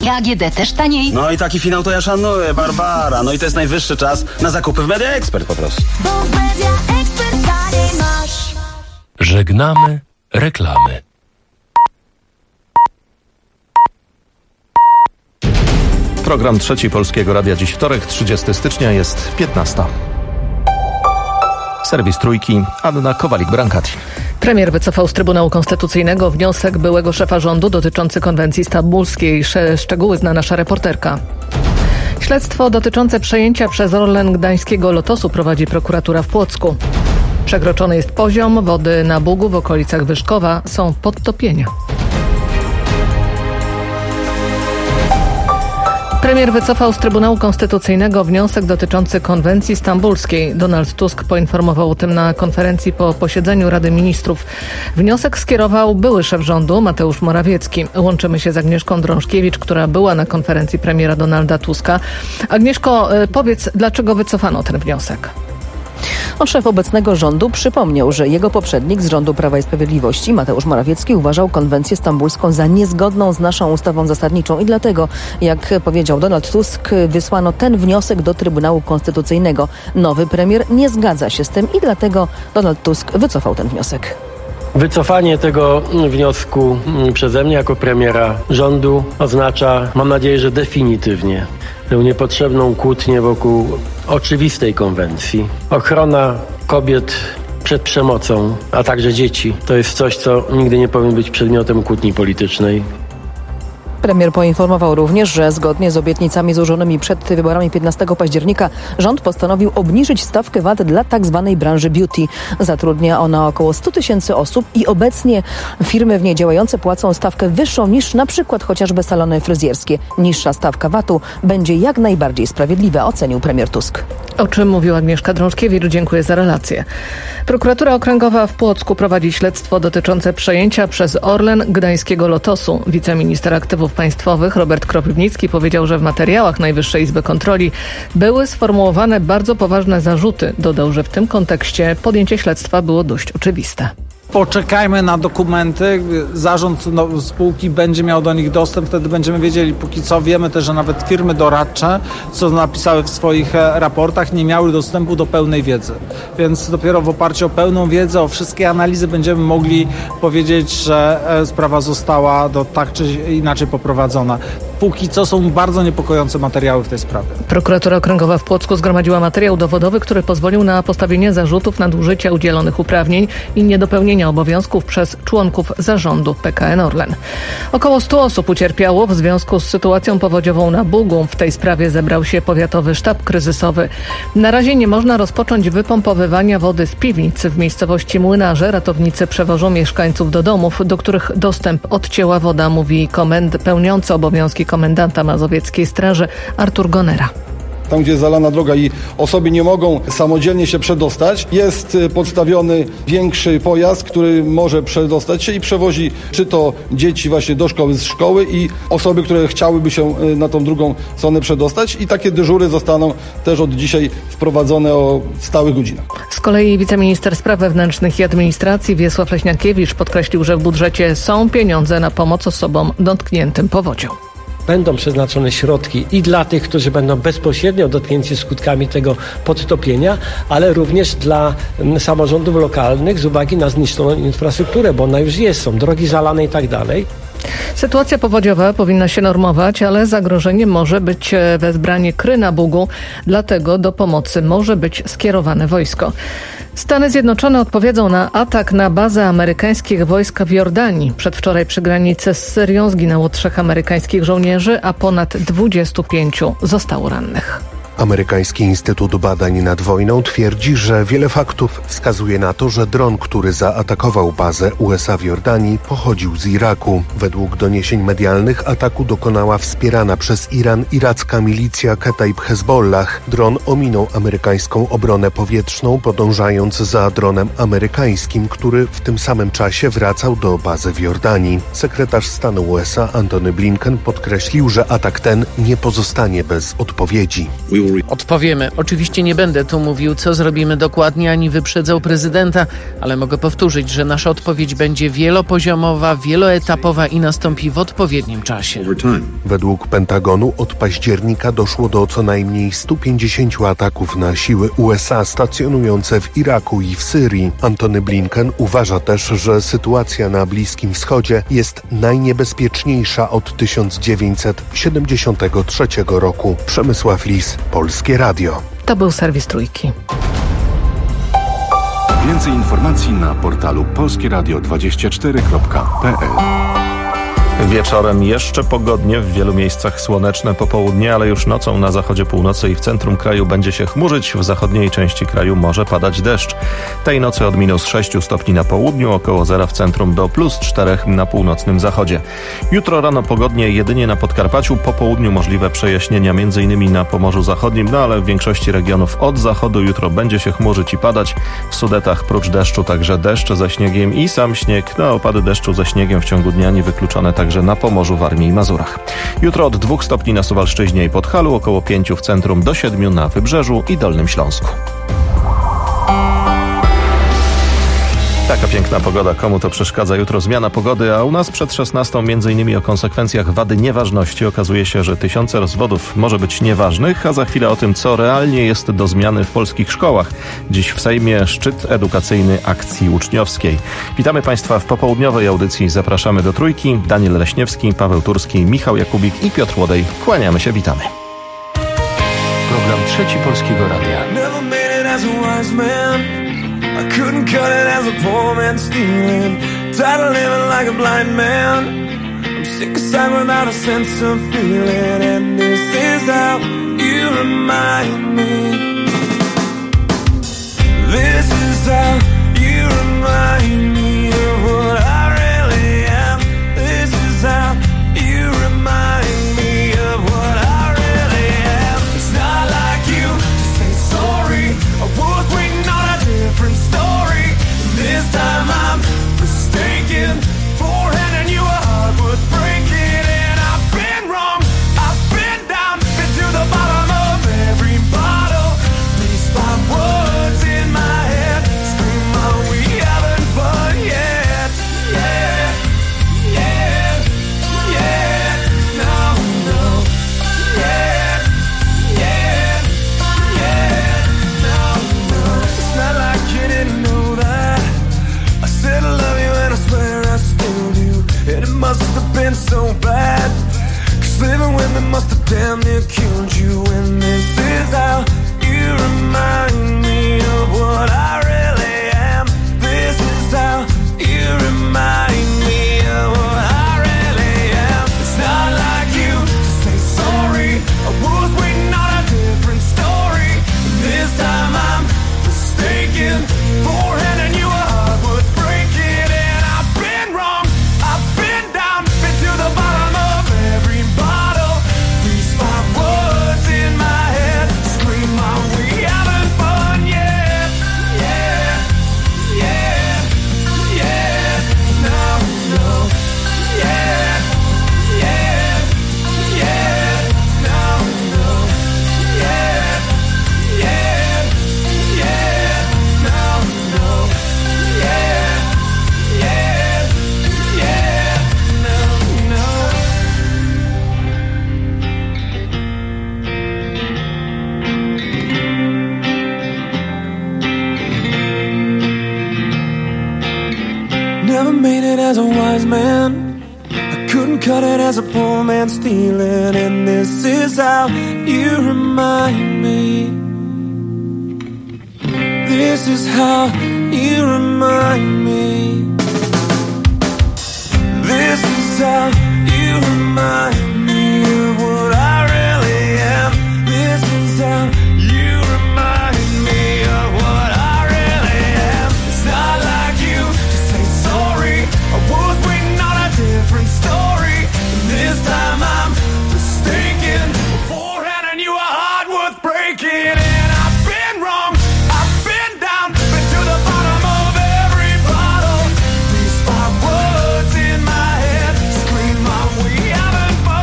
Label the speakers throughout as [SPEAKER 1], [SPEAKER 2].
[SPEAKER 1] Media AGD też taniej.
[SPEAKER 2] No i taki finał to ja szanuję, Barbara. No i to jest najwyższy czas na zakupy w Media Expert po prostu.
[SPEAKER 3] Bo w Media Expert taniej masz.
[SPEAKER 4] Żegnamy reklamy.
[SPEAKER 5] Program Trzeci Polskiego Radia. Dziś wtorek, 30 stycznia, jest 15. Serwis Trójki, Anna Kowalik-Brankati.
[SPEAKER 6] Premier wycofał z Trybunału Konstytucyjnego wniosek byłego szefa rządu dotyczący konwencji stambulskiej. Szczegóły zna nasza reporterka. Śledztwo dotyczące przejęcia przez Orlen gdańskiego Lotosu prowadzi prokuratura w Płocku. Przekroczony jest poziom wody na Bugu w okolicach Wyszkowa. Są podtopienia. Premier wycofał z Trybunału Konstytucyjnego wniosek dotyczący konwencji stambulskiej. Donald Tusk poinformował o tym na konferencji po posiedzeniu Rady Ministrów. Wniosek skierował były szef rządu Mateusz Morawiecki. Łączymy się z Agnieszką Drążkiewicz, która była na konferencji premiera Donalda Tuska. Agnieszko, powiedz, dlaczego wycofano ten wniosek?
[SPEAKER 7] Szef obecnego rządu przypomniał, że jego poprzednik z rządu Prawa i Sprawiedliwości, Mateusz Morawiecki, uważał konwencję stambulską za niezgodną z naszą ustawą zasadniczą i dlatego, jak powiedział Donald Tusk, wysłano ten wniosek do Trybunału Konstytucyjnego. Nowy premier nie zgadza się z tym i dlatego Donald Tusk wycofał ten wniosek.
[SPEAKER 8] Wycofanie tego wniosku przeze mnie jako premiera rządu oznacza, mam nadzieję, że definitywnie tę niepotrzebną kłótnię wokół oczywistej konwencji. Ochrona kobiet przed przemocą, a także dzieci, to jest coś, co nigdy nie powinno być przedmiotem kłótni politycznej.
[SPEAKER 7] Premier poinformował również, że zgodnie z obietnicami złożonymi przed wyborami 15 października rząd postanowił obniżyć stawkę VAT dla tzw. branży beauty. Zatrudnia ona około 100 000 osób i obecnie firmy w niej działające płacą stawkę wyższą niż na przykład chociażby salony fryzjerskie. Niższa stawka VAT-u będzie jak najbardziej sprawiedliwa, ocenił premier Tusk.
[SPEAKER 6] O czym mówiła Agnieszka Drążkiewicz. Dziękuję za relację. Prokuratura Okręgowa w Płocku prowadzi śledztwo dotyczące przejęcia przez Orlen gdańskiego Lotosu. Wiceminister aktywów państwowych Robert Kropiwnicki powiedział, że w materiałach Najwyższej Izby Kontroli były sformułowane bardzo poważne zarzuty. Dodał, że w tym kontekście podjęcie śledztwa było dość oczywiste.
[SPEAKER 9] Poczekajmy na dokumenty, zarząd spółki będzie miał do nich dostęp, wtedy będziemy wiedzieli. Póki co wiemy też, że nawet firmy doradcze, co napisały w swoich raportach, nie miały dostępu do pełnej wiedzy. Więc dopiero w oparciu o pełną wiedzę, o wszystkie analizy będziemy mogli powiedzieć, że sprawa została tak czy inaczej poprowadzona. Póki co są bardzo niepokojące materiały w tej sprawie.
[SPEAKER 6] Prokuratura Okręgowa w Płocku zgromadziła materiał dowodowy, który pozwolił na postawienie zarzutów nadużycia udzielonych uprawnień i niedopełnienia obowiązków przez członków zarządu PKN Orlen. Około 100 osób ucierpiało w związku z sytuacją powodziową na Bugu. W tej sprawie zebrał się powiatowy sztab kryzysowy. Na razie nie można rozpocząć wypompowywania wody z piwnic. W miejscowości Młynarze ratownicy przewożą mieszkańców do domów, do których dostęp odcięła woda, mówi pełniący obowiązki komendanta Mazowieckiej Straży Artur Gonera.
[SPEAKER 10] Tam, gdzie jest zalana droga i osoby nie mogą samodzielnie się przedostać, jest podstawiony większy pojazd, który może przedostać się i przewozi czy to dzieci właśnie do szkoły, z szkoły i osoby, które chciałyby się na tą drugą stronę przedostać i takie dyżury zostaną też od dzisiaj wprowadzone o stałych godzinach.
[SPEAKER 6] Z kolei wiceminister spraw wewnętrznych i administracji Wiesław Leśniakiewicz podkreślił, że w budżecie są pieniądze na pomoc osobom dotkniętym powodzią.
[SPEAKER 8] Będą przeznaczone środki i dla tych, którzy będą bezpośrednio dotknięci skutkami tego podtopienia, ale również dla samorządów lokalnych z uwagi na zniszczoną infrastrukturę, bo ona już jest, są drogi zalane i tak dalej.
[SPEAKER 6] Sytuacja powodziowa powinna się normować, ale zagrożeniem może być wezbranie kry na Bugu, dlatego do pomocy może być skierowane wojsko. Stany Zjednoczone odpowiedzą na atak na bazę amerykańskich wojsk w Jordanii. Przedwczoraj przy granicy z Syrią zginęło 3 amerykańskich żołnierzy, a ponad 25 zostało rannych.
[SPEAKER 11] Amerykański Instytut Badań nad Wojną twierdzi, że wiele faktów wskazuje na to, że dron, który zaatakował bazę USA w Jordanii, pochodził z Iraku. Według doniesień medialnych ataku dokonała wspierana przez Iran iracka milicja Kataib Hezbollah. Dron ominął amerykańską obronę powietrzną, podążając za dronem amerykańskim, który w tym samym czasie wracał do bazy w Jordanii. Sekretarz stanu USA Antony Blinken podkreślił, że atak ten nie pozostanie bez odpowiedzi.
[SPEAKER 1] Odpowiemy. Oczywiście nie będę tu mówił, co zrobimy dokładnie, ani wyprzedzał prezydenta, ale mogę powtórzyć, że nasza odpowiedź będzie wielopoziomowa, wieloetapowa i nastąpi w odpowiednim czasie.
[SPEAKER 11] Według Pentagonu od października doszło do co najmniej 150 ataków na siły USA stacjonujące w Iraku i w Syrii. Antony Blinken uważa też, że sytuacja na Bliskim Wschodzie jest najniebezpieczniejsza od 1973 roku. Przemysław Lis, Polskie Radio.
[SPEAKER 6] To był serwis Trójki.
[SPEAKER 12] Więcej informacji na portalu polskieradio24.pl.
[SPEAKER 5] Wieczorem jeszcze pogodnie, w wielu miejscach słoneczne popołudnie, ale już nocą na zachodzie północy i w centrum kraju będzie się chmurzyć. W zachodniej części kraju może padać deszcz. Tej nocy od -6 stopni na południu, około zera w centrum do +4 na północnym zachodzie. Jutro rano pogodnie jedynie na Podkarpaciu, po południu możliwe przejaśnienia m.in. na Pomorzu Zachodnim, ale w większości regionów od zachodu jutro będzie się chmurzyć i padać. W Sudetach prócz deszczu także deszcz ze śniegiem i sam śnieg. Opady deszczu ze śniegiem w ciągu dnia niewykluczone także na Pomorzu, Warmii i Mazurach. Jutro od 2 stopni na Suwalszczyźnie i Podhalu, około 5 w centrum, do 7 na Wybrzeżu i Dolnym Śląsku. Taka piękna pogoda, komu to przeszkadza? Jutro zmiana pogody, a u nas przed 16 m.in. o konsekwencjach wady nieważności. Okazuje się, że tysiące rozwodów może być nieważnych, a za chwilę o tym, co realnie jest do zmiany w polskich szkołach. Dziś w Sejmie szczyt edukacyjny akcji uczniowskiej. Witamy Państwa w popołudniowej audycji. Zapraszamy do Trójki. Daniel Leśniewski, Paweł Turski, Michał Jakubik i Piotr Łodej. Kłaniamy się, witamy.
[SPEAKER 4] Program Trzeci Polskiego Radia.
[SPEAKER 13] I couldn't cut it as a poor man stealing. Tired of living like a blind man. I'm sick aside without a sense of feeling. And this is how you remind me. This is how you remind me of what I really am. This is how you remind me of what I really am. It's not like you to say sorry. I was waiting on a different story. This time I'm mistaken for handing you a heart worth breaking. And I've been wrong, I've been down, been to the bottom of every bottle. These 5 words in my head scream out, we haven't fun yet. Yeah, yeah, yeah, no, no, yeah, yeah, yeah, no, no. It's not like you didn't know that I said I love you and I swear I still do. And it must have been so bad, 'cause living with me must have damn near killed you. And this is how you remind me of what I really am. This is how you remind me of what I really am. It's not like you to say sorry. I was waiting on a different story. And this time I'm mistaken for handing you a heart worth breaking. And I've been wrong, I've been down, been to the bottom of every bottle. These 5 words in my head scream out, we haven't fun yet. Yeah, yeah, yeah, no, no, yeah, yeah, yeah, no, no, yeah, yeah, yeah, no, no, yeah, yeah, yeah, no, no. Never made it as a wise man. I couldn't cut it as a poor man stealing. And this is how you remind me. This is how you remind me. This is how you remind me of what I really am. This is how you remind me of what I really am. It's not like you to say sorry. I was waiting on a different story. And this time I'm mistaken for handing you a heart worth breaking. And I've been wrong, I've been down, been to the bottom of every bottle. These 5 words in my head scream out, we haven't fun.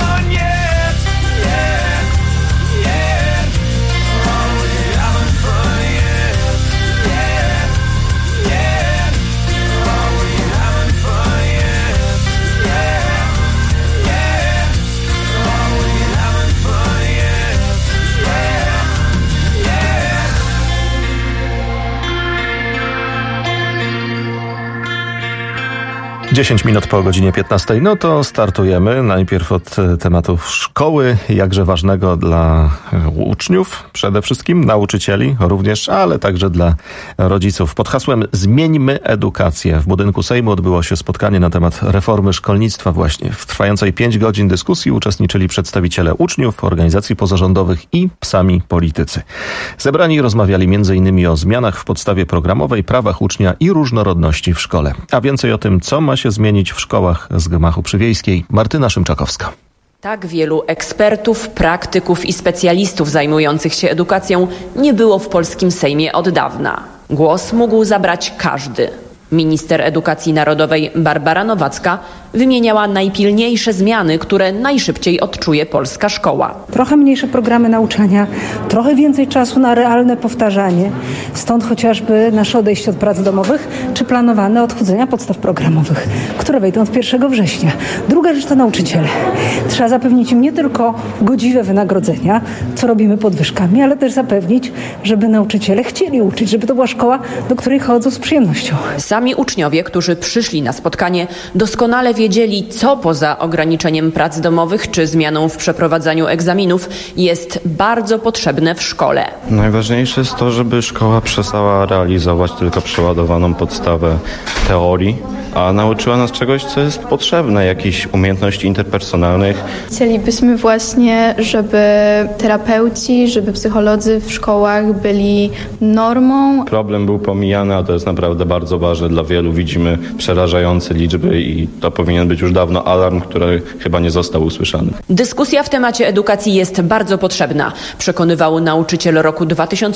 [SPEAKER 5] 10 minut po godzinie 15. No to startujemy. Najpierw od tematów szkoły, jakże ważnego dla uczniów, przede wszystkim nauczycieli również, ale także dla rodziców. Pod hasłem Zmieńmy edukację. W budynku Sejmu odbyło się spotkanie na temat reformy szkolnictwa właśnie. W trwającej 5 godzin dyskusji uczestniczyli przedstawiciele uczniów, organizacji pozarządowych i sami politycy. Zebrani rozmawiali m.in. o zmianach w podstawie programowej, prawach ucznia i różnorodności w szkole. A więcej o tym, co ma się zmienić w szkołach z gmachu przywiejskiej, Martyna Szymczakowska.
[SPEAKER 14] Tak wielu ekspertów, praktyków i specjalistów zajmujących się edukacją nie było w polskim Sejmie od dawna. Głos mógł zabrać każdy. Minister Edukacji Narodowej Barbara Nowacka wymieniała najpilniejsze zmiany, które najszybciej odczuje polska szkoła.
[SPEAKER 15] Trochę mniejsze programy nauczania, trochę więcej czasu na realne powtarzanie. Stąd chociażby nasze odejście od prac domowych, czy planowane odchudzenia podstaw programowych, które wejdą od 1 września. Druga rzecz to nauczyciele. Trzeba zapewnić im nie tylko godziwe wynagrodzenia, co robimy podwyżkami, ale też zapewnić, żeby nauczyciele chcieli uczyć, żeby to była szkoła, do której chodzą z przyjemnością.
[SPEAKER 14] Sami uczniowie, którzy przyszli na spotkanie, doskonale wiedzieli, co poza ograniczeniem prac domowych czy zmianą w przeprowadzaniu egzaminów jest bardzo potrzebne w szkole.
[SPEAKER 16] Najważniejsze jest to, żeby szkoła przestała realizować tylko przeładowaną podstawę teorii, a nauczyła nas czegoś, co jest potrzebne, jakichś umiejętności interpersonalnych.
[SPEAKER 17] Chcielibyśmy właśnie, żeby terapeuci, żeby psycholodzy w szkołach byli normą.
[SPEAKER 16] Problem był pomijany, a to jest naprawdę bardzo ważne dla wielu. Widzimy przerażające liczby i to powinien być już dawno alarm, który chyba nie został usłyszany.
[SPEAKER 14] Dyskusja w temacie edukacji jest bardzo potrzebna, przekonywał nauczyciel roku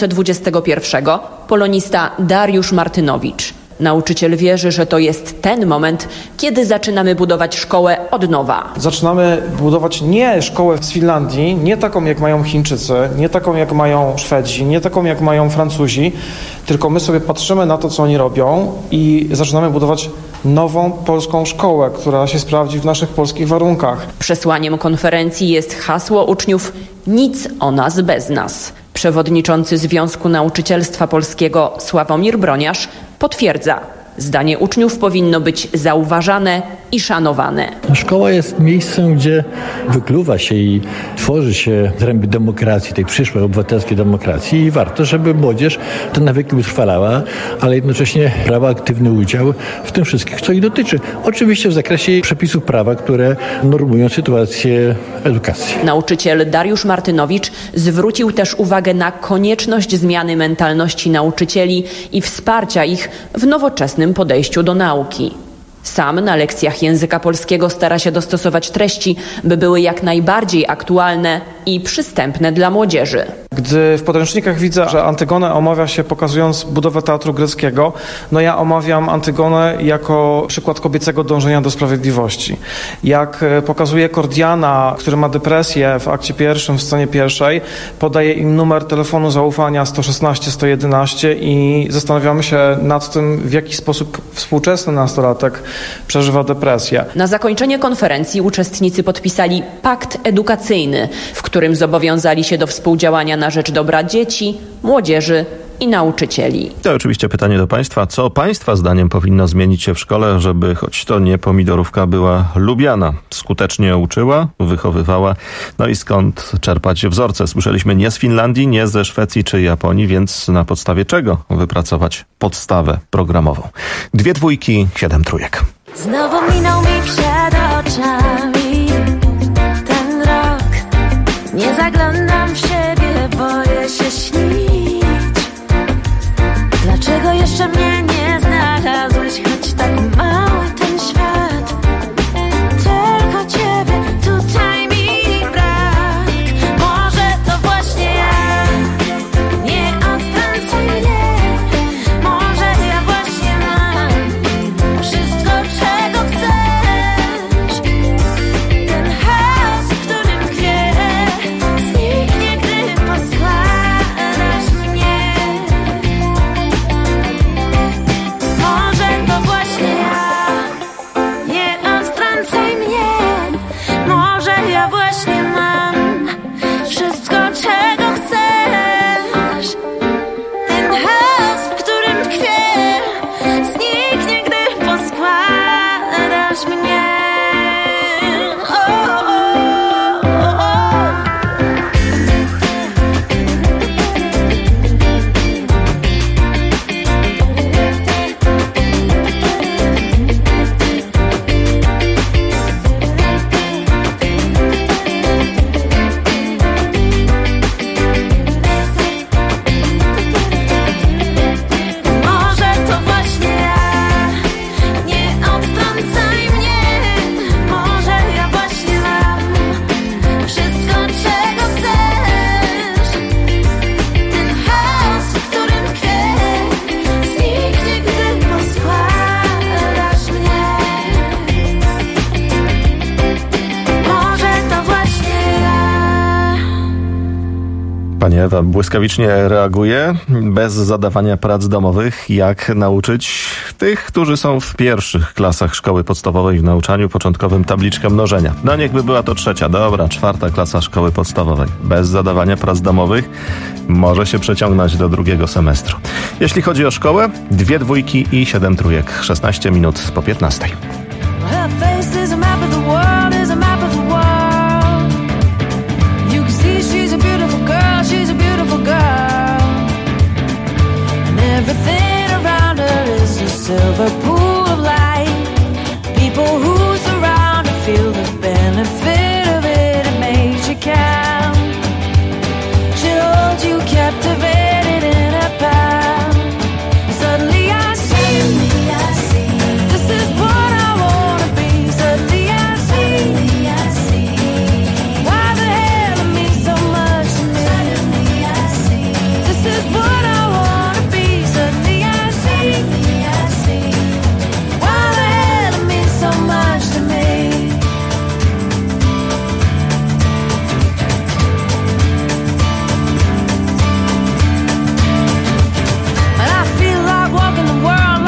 [SPEAKER 14] 2021, polonista Dariusz Martynowicz. Nauczyciel wierzy, że to jest ten moment, kiedy zaczynamy budować szkołę od nowa.
[SPEAKER 18] Zaczynamy budować nie szkołę z Finlandii, nie taką jak mają Chińczycy, nie taką jak mają Szwedzi, nie taką jak mają Francuzi, tylko my sobie patrzymy na to, co oni robią i zaczynamy budować nową polską szkołę, która się sprawdzi w naszych polskich warunkach.
[SPEAKER 14] Przesłaniem konferencji jest hasło uczniów „Nic o nas bez nas”. Przewodniczący Związku Nauczycielstwa Polskiego Sławomir Broniarz potwierdza, zdanie uczniów powinno być zauważane i szanowane.
[SPEAKER 19] Szkoła jest miejscem, gdzie wykluwa się i tworzy się zręby demokracji, tej przyszłej obywatelskiej demokracji i warto, żeby młodzież te nawyki utrwalała, ale jednocześnie brała aktywny udział w tym wszystkim, co ich dotyczy. Oczywiście w zakresie przepisów prawa, które normują sytuację edukacji.
[SPEAKER 14] Nauczyciel Dariusz Martynowicz zwrócił też uwagę na konieczność zmiany mentalności nauczycieli i wsparcia ich w nowoczesnym podejściu do nauki. Sam na lekcjach języka polskiego stara się dostosować treści, by były jak najbardziej aktualne i przystępne dla młodzieży.
[SPEAKER 18] Gdy w podręcznikach widzę, że Antygonę omawia się pokazując budowę teatru greckiego, no ja omawiam Antygonę jako przykład kobiecego dążenia do sprawiedliwości. Jak pokazuje Kordiana, który ma depresję w akcie pierwszym, w scenie pierwszej, podaje im numer telefonu zaufania 116 111 i zastanawiamy się nad tym, w jaki sposób współczesny nastolatek przeżywa depresję.
[SPEAKER 14] Na zakończenie konferencji uczestnicy podpisali pakt edukacyjny, w którym zobowiązali się do współdziałania na rzecz dobra dzieci, młodzieży i nauczycieli.
[SPEAKER 5] To oczywiście pytanie do Państwa. Co Państwa zdaniem powinno zmienić się w szkole, żeby choć to nie pomidorówka była lubiana, skutecznie uczyła, wychowywała? No i skąd czerpać wzorce? Słyszeliśmy nie z Finlandii, nie ze Szwecji czy Japonii, więc na podstawie czego wypracować podstawę programową? 2 dwójki, 7 trójek.
[SPEAKER 3] Znowu minął mi przed oczami ten rok. Nie zaglądam w siebie, boję się śnić. Dlaczego jeszcze mnie nie znalazłeś, choć tak mały ten świat? Tylko ciebie tutaj mi brak. Może to właśnie ja nie odtańcuję. Może ja właśnie mam wszystko, czego chcesz. Ten chaos, w którym tkwię, zniknie, gdy poskładasz
[SPEAKER 5] Pani Ewa błyskawicznie reaguje, bez zadawania prac domowych. Jak nauczyć tych, którzy są w pierwszych klasach szkoły podstawowej w nauczaniu początkowym tabliczkę mnożenia? No niechby była to 3, 4 klasa szkoły podstawowej. Bez zadawania prac domowych może się przeciągnąć do 2 semestru. Jeśli chodzi o szkołę, 2 dwójki i 7 trójek. 16 minut po 15.
[SPEAKER 3] She's a beautiful girl, and everything around her is a silver pool of light. People who surround her feel the benefit of it. It makes you count. She holds you captivated in her palm. Suddenly I see, this is what I wanna be. Suddenly I see, why the hell it means so much to me. This is what I wanna be. Suddenly I see why the hell it means so much to me. And I feel like walking the world,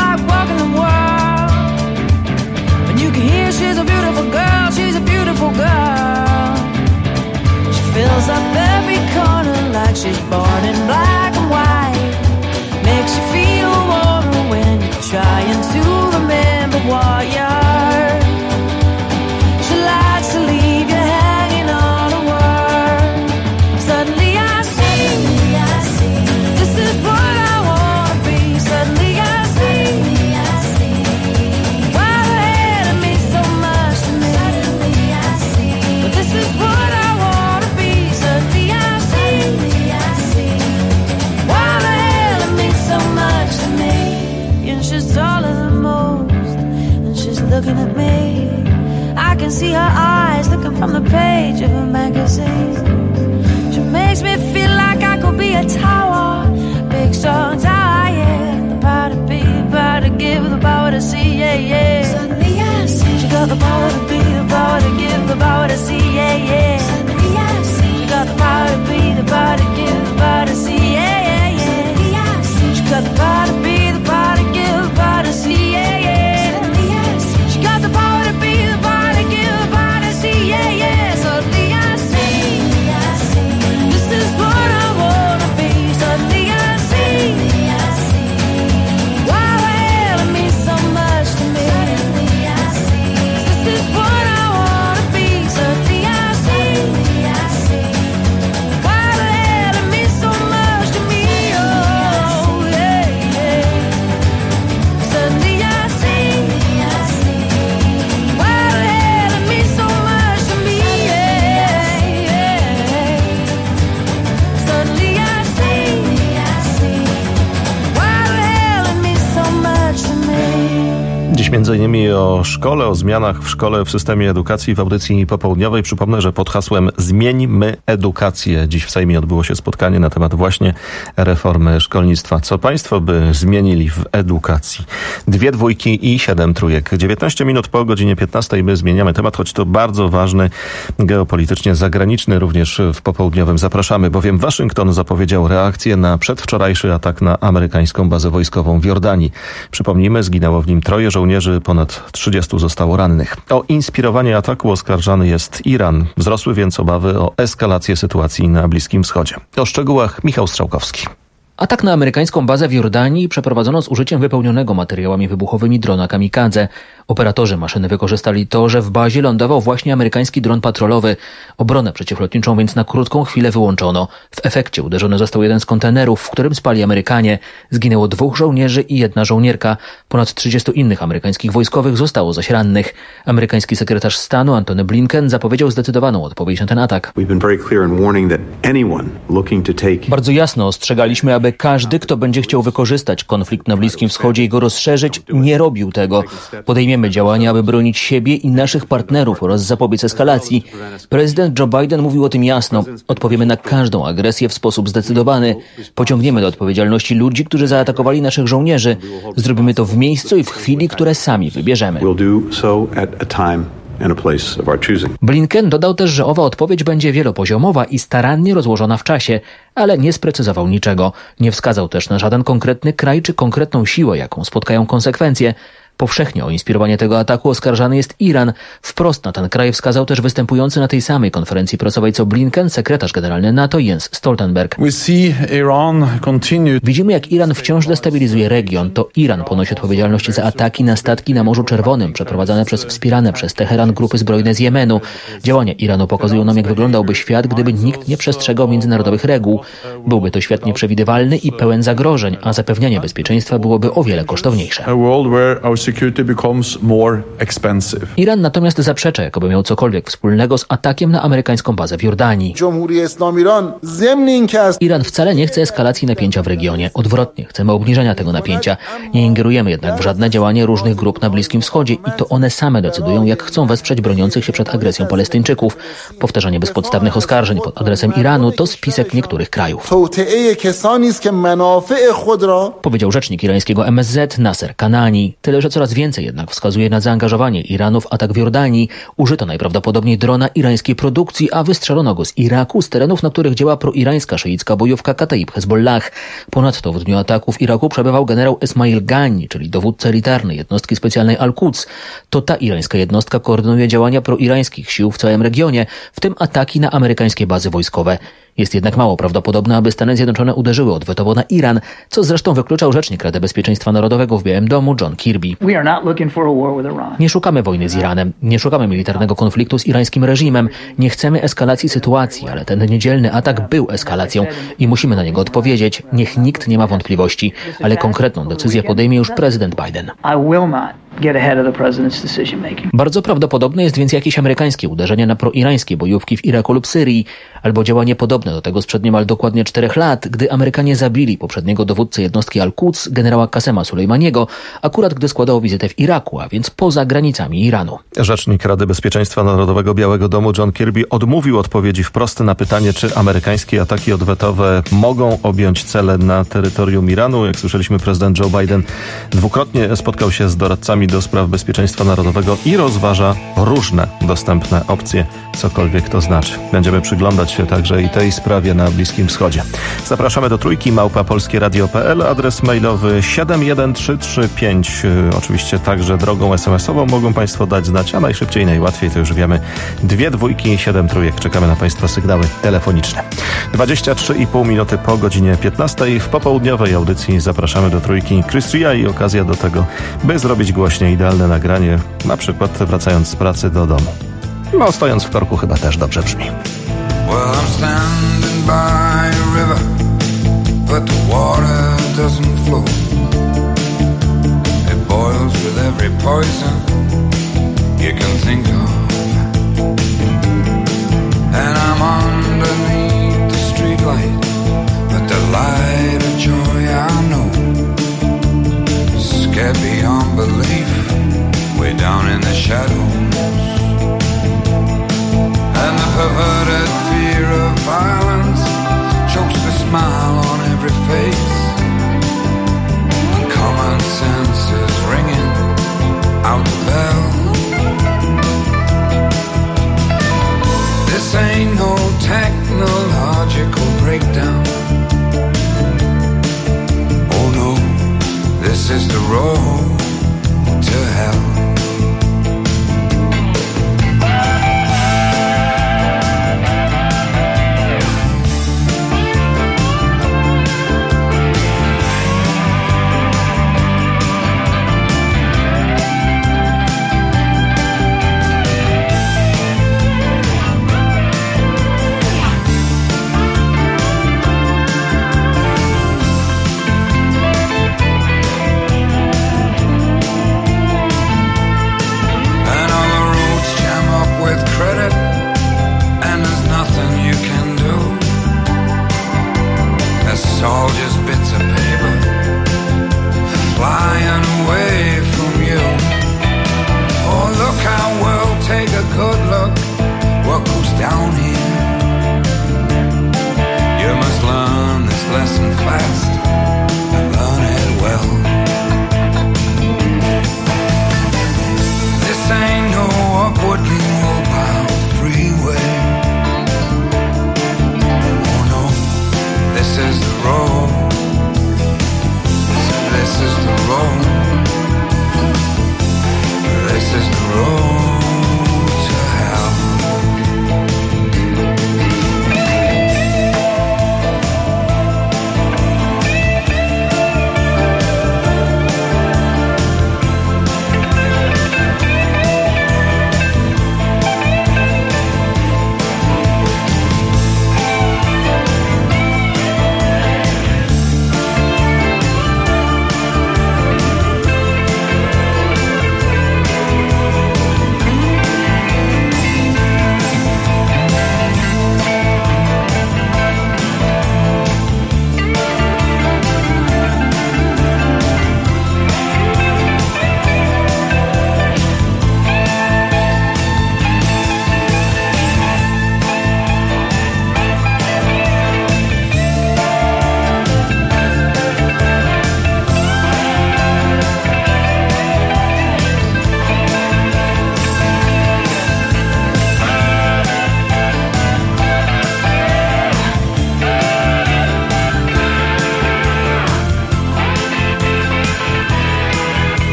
[SPEAKER 3] and you can hear she's a beautiful girl, she's a beautiful girl. She fills up every corner like she's born in black and white. Makes you feel warmer when you're trying to remember what you're. She likes to leave you hanging on a word. Suddenly I see, this is what I wanna be. Suddenly I see why the hell it means so much to me. But this is what I wanna be. Suddenly I see why the hell it means so much to me. And she's taller than most, and she's looking at me. I can see her eyes looking from the page of a magazine. She makes me feel like I could be a tower, big strong tower, yeah. The power to be, the power to give, the power to see, yeah, yeah. Suddenly I see she got the power to be, the power to give, the power to see, yeah, yeah. Suddenly I see she got the power to be, the power to give, the power to see, yeah, yeah, yeah. Suddenly I see she got the power to be, the power to give, the power to see, yeah, yeah. Suddenly I see she got the power to be, the power to give, the power to see, yeah, yeah. Suddenly I see this is what I wanna be. Suddenly I see why the hell it means so much to me. This is what I wanna be. Suddenly I see why the hell it means so much to me. Oh yeah, yeah. Suddenly I see why the hell it means so much to me. Yeah, yeah. Suddenly I see why the hell it means so much to me.
[SPEAKER 5] Dziś m.in. o szkole, o zmianach w szkole, w systemie edukacji w audycji popołudniowej. Przypomnę, że pod hasłem Zmieńmy edukację dziś w Sejmie odbyło się spotkanie na temat właśnie reformy szkolnictwa. Co państwo by zmienili w edukacji? 2 dwójki i 7 trójek. 19 minut po godzinie 15 my zmieniamy temat, choć to bardzo ważny geopolitycznie, zagraniczny również w popołudniowym. Zapraszamy, bowiem Waszyngton zapowiedział reakcję na przedwczorajszy atak na amerykańską bazę wojskową w Jordanii. Przypomnijmy, zginęło w nim 3 żołnierzy, ponad 30 zostało rannych. O inspirowanie ataku oskarżany jest Iran. Wzrosły więc obawy o eskalację sytuacji na Bliskim Wschodzie. O szczegółach Michał Strzałkowski.
[SPEAKER 20] Atak na amerykańską bazę w Jordanii przeprowadzono z użyciem wypełnionego materiałami wybuchowymi drona kamikadze. Operatorzy maszyny wykorzystali to, że w bazie lądował właśnie amerykański dron patrolowy. Obronę przeciwlotniczą więc na krótką chwilę wyłączono. W efekcie uderzony został jeden z kontenerów, w którym spali Amerykanie. Zginęło 2 żołnierzy i 1 żołnierka. Ponad 30 innych amerykańskich wojskowych zostało zaś rannych. Amerykański sekretarz stanu Antony Blinken zapowiedział zdecydowaną odpowiedź na ten atak. Bardzo jasno ostrzegaliśmy, aby każdy, kto będzie chciał wykorzystać konflikt na Bliskim Wschodzie i go rozszerzyć, nie robił tego. Podejmiemy działania, aby bronić siebie i naszych partnerów oraz zapobiec eskalacji. Prezydent Joe Biden mówił o tym jasno. Odpowiemy na każdą agresję w sposób zdecydowany. Pociągniemy do odpowiedzialności ludzi, którzy zaatakowali naszych żołnierzy. Zrobimy to w miejscu i w chwili, które sami wybierzemy.
[SPEAKER 12] and a place of our choosing.
[SPEAKER 20] Blinken dodał też, że owa odpowiedź będzie wielopoziomowa i starannie rozłożona w czasie, ale nie sprecyzował niczego. Nie wskazał też na żaden konkretny kraj czy konkretną siłę, jaką spotkają konsekwencje. Powszechnie o inspirowanie tego ataku oskarżany jest Iran. Wprost na ten kraj wskazał też występujący na tej samej konferencji prasowej co Blinken sekretarz generalny NATO Jens Stoltenberg. Widzimy, jak Iran wciąż destabilizuje region. To Iran ponosi odpowiedzialność za ataki na statki na Morzu Czerwonym przeprowadzane przez wspierane przez Teheran grupy zbrojne z Jemenu. Działania Iranu pokazują nam, jak wyglądałby świat, gdyby nikt nie przestrzegał międzynarodowych reguł. Byłby to świat nieprzewidywalny i pełen zagrożeń, a zapewnianie bezpieczeństwa byłoby o wiele kosztowniejsze. Iran natomiast zaprzecza, jakoby miał cokolwiek wspólnego z atakiem na amerykańską bazę w Jordanii. Iran wcale nie chce eskalacji napięcia w regionie. Odwrotnie, chcemy obniżenia tego napięcia. Nie ingerujemy jednak w żadne działanie różnych grup na Bliskim Wschodzie i to one same decydują, jak chcą wesprzeć broniących się przed agresją Palestyńczyków. Powtarzanie bezpodstawnych oskarżeń pod adresem Iranu to spisek niektórych krajów. Powiedział rzecznik irańskiego MSZ Nasser Kanani. Tyle, że coraz więcej jednak wskazuje na zaangażowanie Iranu w atak w Jordanii. Użyto najprawdopodobniej drona irańskiej produkcji, a wystrzelono go z Iraku, z terenów, na których działa proirańska szyicka bojówka Kataib Hezbollah. Ponadto w dniu ataku w Iraku przebywał generał Esmail Gani, czyli dowódca elitarnej jednostki specjalnej Al-Quds. To ta irańska jednostka koordynuje działania proirańskich sił w całym regionie, w tym ataki na amerykańskie bazy wojskowe. Jest jednak mało prawdopodobne, aby Stany Zjednoczone uderzyły odwetowo na Iran, co zresztą wykluczał rzecznik Rady Bezpieczeństwa Narodowego w Białym Domu John Kirby. Nie szukamy wojny z Iranem, nie szukamy militarnego konfliktu z irańskim reżimem, nie chcemy eskalacji sytuacji, ale ten niedzielny atak był eskalacją i musimy na niego odpowiedzieć. Niech nikt nie ma wątpliwości, ale konkretną decyzję podejmie już prezydent Biden. Bardzo prawdopodobne jest więc jakieś amerykańskie uderzenie na proirańskie bojówki w Iraku lub Syrii, albo działanie podobne do tego sprzed niemal dokładnie 4 lat, gdy Amerykanie zabili poprzedniego dowódcę jednostki Al-Quds, generała Qasema Sulejmaniego, akurat gdy składał wizytę w Iraku, a więc poza granicami Iranu.
[SPEAKER 5] Rzecznik Rady Bezpieczeństwa Narodowego Białego Domu John Kirby odmówił odpowiedzi wprost na pytanie, czy amerykańskie ataki odwetowe mogą objąć cele na terytorium Iranu. Jak słyszeliśmy, prezydent Joe Biden dwukrotnie spotkał się z doradcami do spraw bezpieczeństwa narodowego i rozważa różne dostępne opcje, cokolwiek to znaczy. Będziemy przyglądać się także i tej sprawie na Bliskim Wschodzie. Zapraszamy do Trójki, @polskieradio.pl, adres mailowy 71335. Oczywiście także drogą SMS-ową mogą Państwo dać znać, a najszybciej, najłatwiej to już wiemy 2 dwójki, 7 trójek. Czekamy na Państwa sygnały telefoniczne. 23,5 minuty po godzinie 15. W popołudniowej audycji zapraszamy do Trójki Chris Ria i okazja do tego, by zrobić głośniej idealne nagranie, na przykład wracając z pracy do domu. No, stojąc w korku chyba też dobrze brzmi.
[SPEAKER 13] Well, I'm standing by a river, but the water doesn't flow. It boils with every poison you can think of. And I'm underneath the streetlight, but the light of joy I know is scared beyond belief, way down in the shadows. And the perverted fear of violence chokes the smile on every face. And common sense is ringing out the bell. This ain't no technological breakdown. Oh no, this is the road to hell.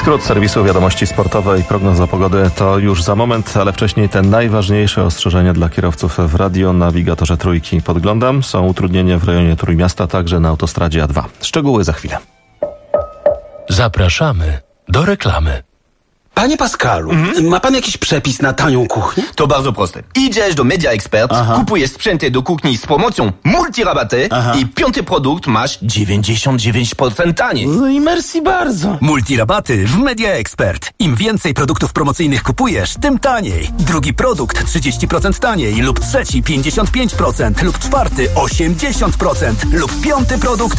[SPEAKER 5] Skrót serwisu Wiadomości Sportowe i prognoza pogody to już za moment, ale wcześniej te najważniejsze ostrzeżenia dla kierowców w radionawigatorze Trójki. Podglądam, są utrudnienia w rejonie Trójmiasta, także na autostradzie A2. Szczegóły za chwilę.
[SPEAKER 4] Zapraszamy do reklamy.
[SPEAKER 2] Panie Pascalu, ma pan jakiś przepis na tanią kuchnię?
[SPEAKER 21] To bardzo proste. Idziesz do Media Expert, kupujesz sprzęty do kuchni z promocją multirabaty i piąty produkt masz 99% taniej.
[SPEAKER 2] No i merci bardzo.
[SPEAKER 22] Multirabaty w Media Expert. Im więcej produktów promocyjnych kupujesz, tym taniej. Drugi produkt 30% taniej lub trzeci 55% lub czwarty 80% lub piąty produkt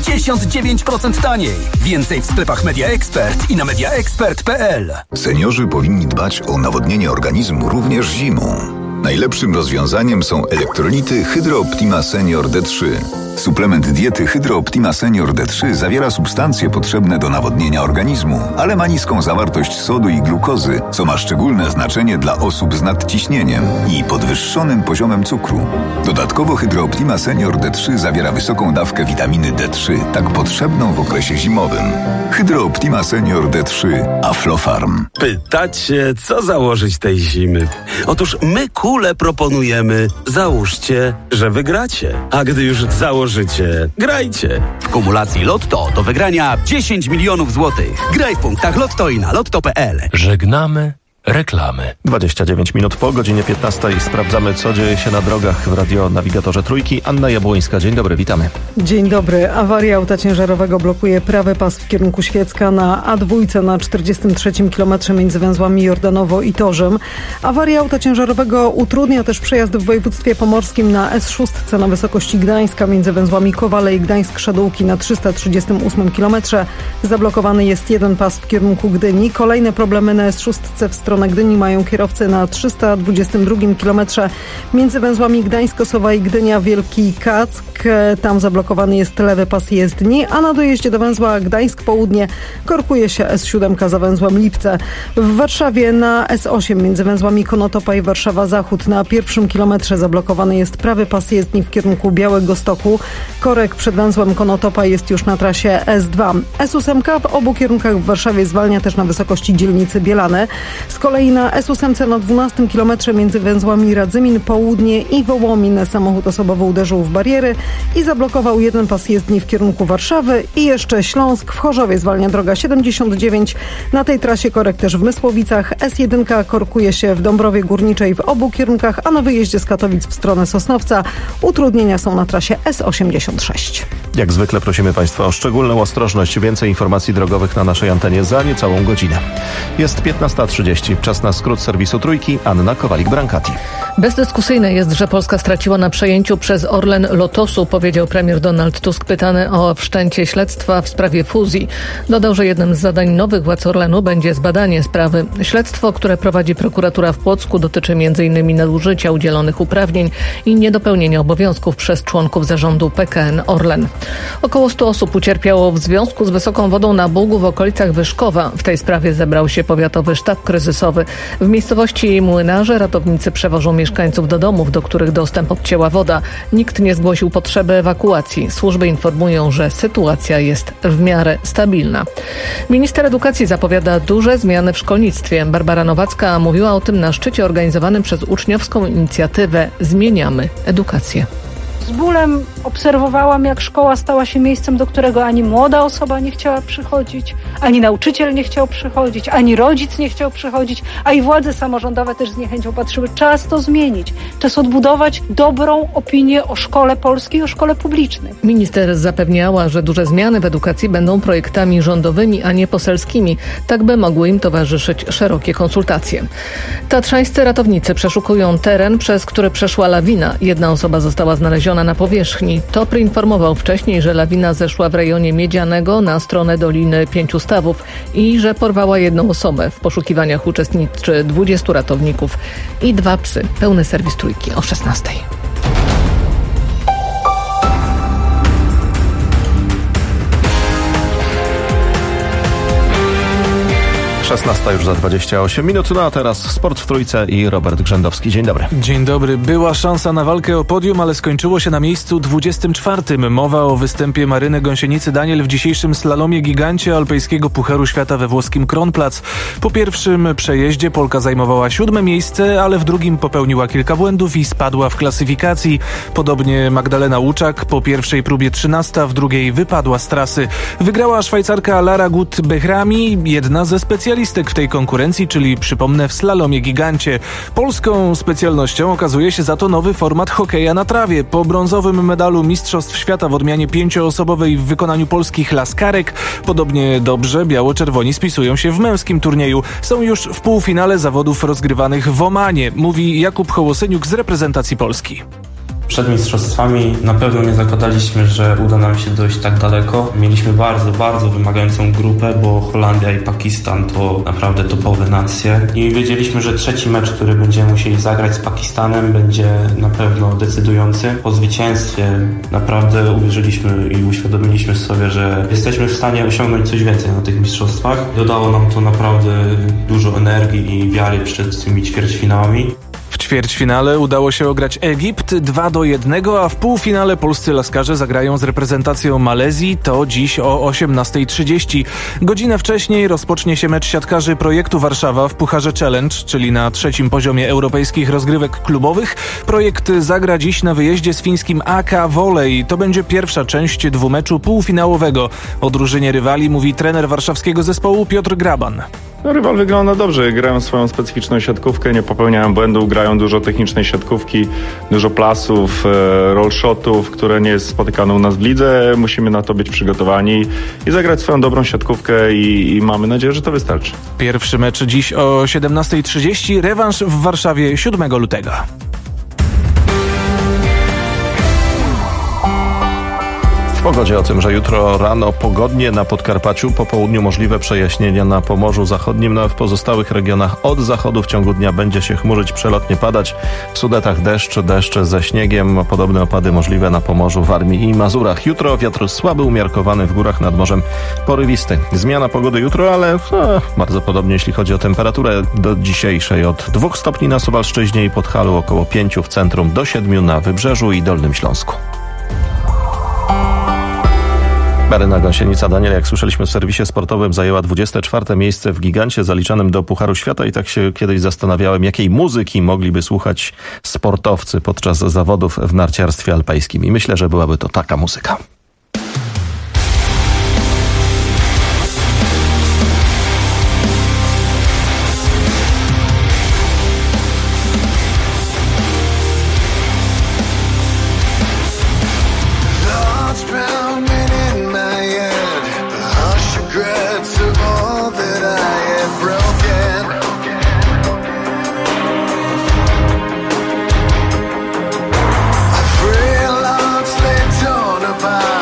[SPEAKER 22] 99% taniej. Więcej w sklepach Media Expert i na mediaexpert.pl.
[SPEAKER 12] Seniorzy powinni dbać o nawodnienie organizmu również zimą. Najlepszym rozwiązaniem są elektrolity Hydro Optima Senior D3. Suplement diety Hydro Optima Senior D3 zawiera substancje potrzebne do nawodnienia organizmu, ale ma niską zawartość sodu i glukozy, co ma szczególne znaczenie dla osób z nadciśnieniem i podwyższonym poziomem cukru. Dodatkowo Hydro Optima Senior D3 zawiera wysoką dawkę witaminy D3, tak potrzebną w okresie zimowym. Hydro Optima Senior D3 Aflofarm.
[SPEAKER 2] Pytacie, co założyć tej zimy? Otóż my kule proponujemy. Załóżcie, że wygracie. A gdy już założycie, grajcie.
[SPEAKER 23] W kumulacji Lotto do wygrania 10 milionów złotych. Graj w punktach Lotto i na lotto.pl.
[SPEAKER 4] Żegnamy reklamy.
[SPEAKER 5] 29 minut po godzinie 15 sprawdzamy, co dzieje się na drogach w radionawigatorze Trójki. Anna Jabłońska, dzień dobry, witamy.
[SPEAKER 24] Dzień dobry. Awaria auta ciężarowego blokuje prawy pas w kierunku Świecka na A2 na 43 km między węzłami Jordanowo i Torzem. Awaria auta ciężarowego utrudnia też przejazd w województwie pomorskim na S6 na wysokości Gdańska między węzłami Kowale i Gdańsk-Szadółki na 338 km. Zablokowany jest jeden pas w kierunku Gdyni. Kolejne problemy na S6 w stronę Gdyni mają kierowcy na 322 km między węzłami Gdańsk-Kosowa i Gdynia-Wielki Kack. Tam zablokowany jest lewy pas jezdni, a na dojeździe do węzła Gdańsk-Południe korkuje się S7 za węzłem Lipce. W Warszawie na S8 między węzłami Konotopa i Warszawa-Zachód na pierwszym kilometrze zablokowany jest prawy pas jezdni w kierunku Białegostoku. Korek przed węzłem Konotopa jest już na trasie S2. S8 w obu kierunkach w Warszawie zwalnia też na wysokości dzielnicy Bielane. Z kolei na S8 na 12 kilometrze między węzłami Radzymin Południe i Wołomin samochód osobowy uderzył w bariery i zablokował jeden pas jezdni w kierunku Warszawy. I jeszcze Śląsk, w Chorzowie zwalnia droga 79. Na tej trasie korek też w Mysłowicach. S1 korkuje się w Dąbrowie Górniczej w obu kierunkach, a na wyjeździe z Katowic w stronę Sosnowca utrudnienia są na trasie S86.
[SPEAKER 5] Jak zwykle prosimy Państwa o szczególną ostrożność. Więcej informacji drogowych na naszej antenie za niecałą godzinę. Jest 15:30. Czas na skrót serwisu Trójki. Anna Kowalik-Brankati.
[SPEAKER 6] Bezdyskusyjne jest, że Polska straciła na przejęciu przez Orlen Lotosu, powiedział premier Donald Tusk, pytany o wszczęcie śledztwa w sprawie fuzji. Dodał, że jednym z zadań nowych władz Orlenu będzie zbadanie sprawy. Śledztwo, które prowadzi prokuratura w Płocku, dotyczy m.in. nadużycia udzielonych uprawnień i niedopełnienia obowiązków przez członków zarządu PKN Orlen. Około 100 osób ucierpiało w związku z wysoką wodą na Bugu w okolicach Wyszkowa. W tej sprawie zebrał się powiatowy sztab kryzysowy. W miejscowości Młynarze ratownicy przewożą mieszkańców do domów, do których dostęp odcięła woda. Nikt nie zgłosił potrzeby ewakuacji. Służby informują, że sytuacja jest w miarę stabilna. Minister edukacji zapowiada duże zmiany w szkolnictwie. Barbara Nowacka mówiła o tym na szczycie organizowanym przez uczniowską inicjatywę Zmieniamy edukację.
[SPEAKER 15] Z bólem obserwowałam, jak szkoła stała się miejscem, do którego ani młoda osoba nie chciała przychodzić, ani nauczyciel nie chciał przychodzić, ani rodzic nie chciał przychodzić, a i władze samorządowe też z niechęcią patrzyły. Czas to zmienić. Czas odbudować dobrą opinię o szkole polskiej, o szkole publicznej.
[SPEAKER 6] Minister zapewniała, że duże zmiany w edukacji będą projektami rządowymi, a nie poselskimi, tak by mogły im towarzyszyć szerokie konsultacje. Tatrzańscy ratownicy przeszukują teren, przez który przeszła lawina. Jedna osoba została znaleziona na powierzchni. TOPR informował wcześniej, że lawina zeszła w rejonie Miedzianego na stronę Doliny Pięciu Stawów i że porwała jedną osobę. W poszukiwaniach uczestniczy 20 ratowników i 2 psy. Pełny serwis Trójki o 16:00.
[SPEAKER 5] 16 już za 28 minut, no a teraz Sport w Trójce i Robert Grzędowski. Dzień dobry.
[SPEAKER 7] Dzień dobry. Była szansa na walkę o podium, ale skończyło się na miejscu 24. Mowa o występie Maryny Gąsienicy-Daniel w dzisiejszym slalomie gigancie alpejskiego Pucharu Świata we włoskim Kronplatz. Po pierwszym przejeździe Polka zajmowała 7. miejsce, ale w drugim popełniła kilka błędów i spadła w klasyfikacji. Podobnie Magdalena Łuczak po pierwszej próbie 13, w drugiej wypadła z trasy. Wygrała Szwajcarka Lara Gut-Behrami, jedna ze specjalistek w tej konkurencji, czyli przypomnę w slalomie gigancie. Polską specjalnością okazuje się za to nowy format hokeja na trawie. Po brązowym medalu Mistrzostw Świata w odmianie 5-osobowej w wykonaniu polskich laskarek podobnie dobrze biało-czerwoni spisują się w męskim turnieju. Są już w półfinale zawodów rozgrywanych w Omanie, mówi Jakub Hołosyniuk z reprezentacji Polski.
[SPEAKER 8] Przed mistrzostwami na pewno nie zakładaliśmy, że uda nam się dojść tak daleko. Mieliśmy bardzo, bardzo wymagającą grupę, bo Holandia i Pakistan to naprawdę topowe nacje. I wiedzieliśmy, że trzeci mecz, który będziemy musieli zagrać z Pakistanem, będzie na pewno decydujący. Po zwycięstwie naprawdę uwierzyliśmy i uświadomiliśmy sobie, że jesteśmy w stanie osiągnąć coś więcej na tych mistrzostwach. Dodało nam to naprawdę dużo energii i wiary przed tymi ćwierćfinałami.
[SPEAKER 7] W ćwierćfinale udało się ograć Egipt 2-1, a w półfinale polscy laskarze zagrają z reprezentacją Malezji, to dziś o 18:30. Godzinę wcześniej rozpocznie się mecz siatkarzy Projektu Warszawa w Pucharze Challenge, czyli na 3. poziomie europejskich rozgrywek klubowych. Projekt zagra dziś na wyjeździe z fińskim AK Volley. To będzie pierwsza część dwumeczu półfinałowego. O drużynie rywali mówi trener warszawskiego zespołu Piotr Graban.
[SPEAKER 9] No, rywal wygląda dobrze, grają swoją specyficzną siatkówkę, nie popełniają błędów, grają dużo technicznej siatkówki, dużo plasów, rollshotów, które nie jest spotykane u nas w lidze. Musimy na to być przygotowani i zagrać swoją dobrą siatkówkę i mamy nadzieję, że to wystarczy.
[SPEAKER 7] Pierwszy mecz dziś o 17:30, rewanż w Warszawie 7 lutego.
[SPEAKER 5] W pogodzie o tym, że jutro rano pogodnie na Podkarpaciu, po południu możliwe przejaśnienia na Pomorzu Zachodnim, no a w pozostałych regionach od zachodu w ciągu dnia będzie się chmurzyć, przelotnie padać. W Sudetach deszcz ze śniegiem, podobne opady możliwe na Pomorzu, Warmii i Mazurach. Jutro wiatr słaby, umiarkowany w górach, nad morzem porywisty. Zmiana pogody jutro, ale bardzo podobnie jeśli chodzi o temperaturę do dzisiejszej. Od 2 stopni na Suwalszczyźnie i Podhalu, około 5 w centrum, do 7 na Wybrzeżu i Dolnym Śląsku. Maryna Gąsienica-Daniel, jak słyszeliśmy w serwisie sportowym, zajęła 24. miejsce w gigancie zaliczanym do Pucharu Świata i tak się kiedyś zastanawiałem, jakiej muzyki mogliby słuchać sportowcy podczas zawodów w narciarstwie alpejskim. I myślę, że byłaby to taka muzyka.
[SPEAKER 13] Apart.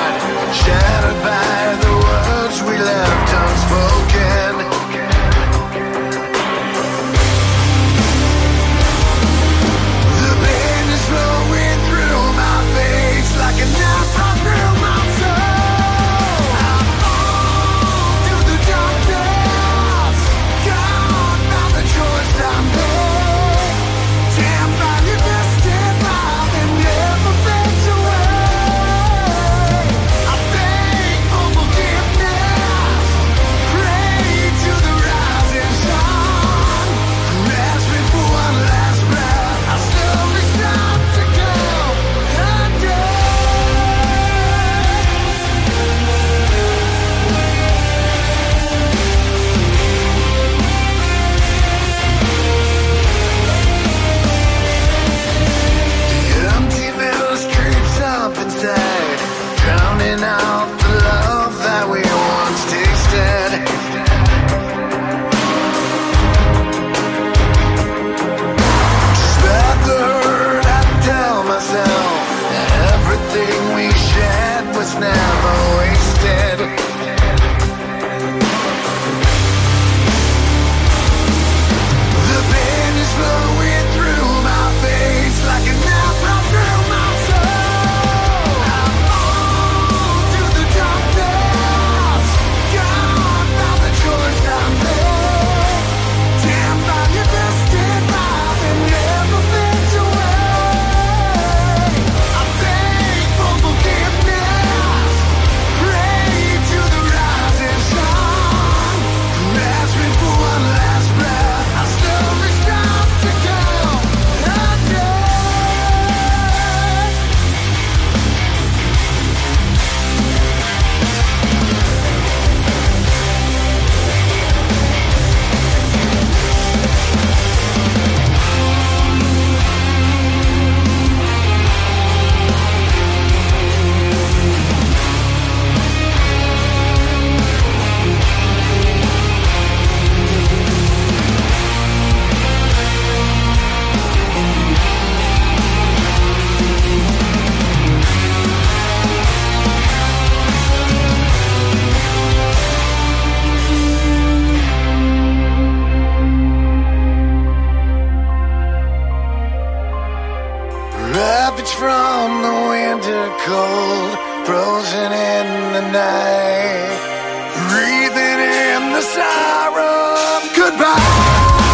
[SPEAKER 13] refuge from the winter cold, frozen in the night, breathing in the sorrow of goodbye.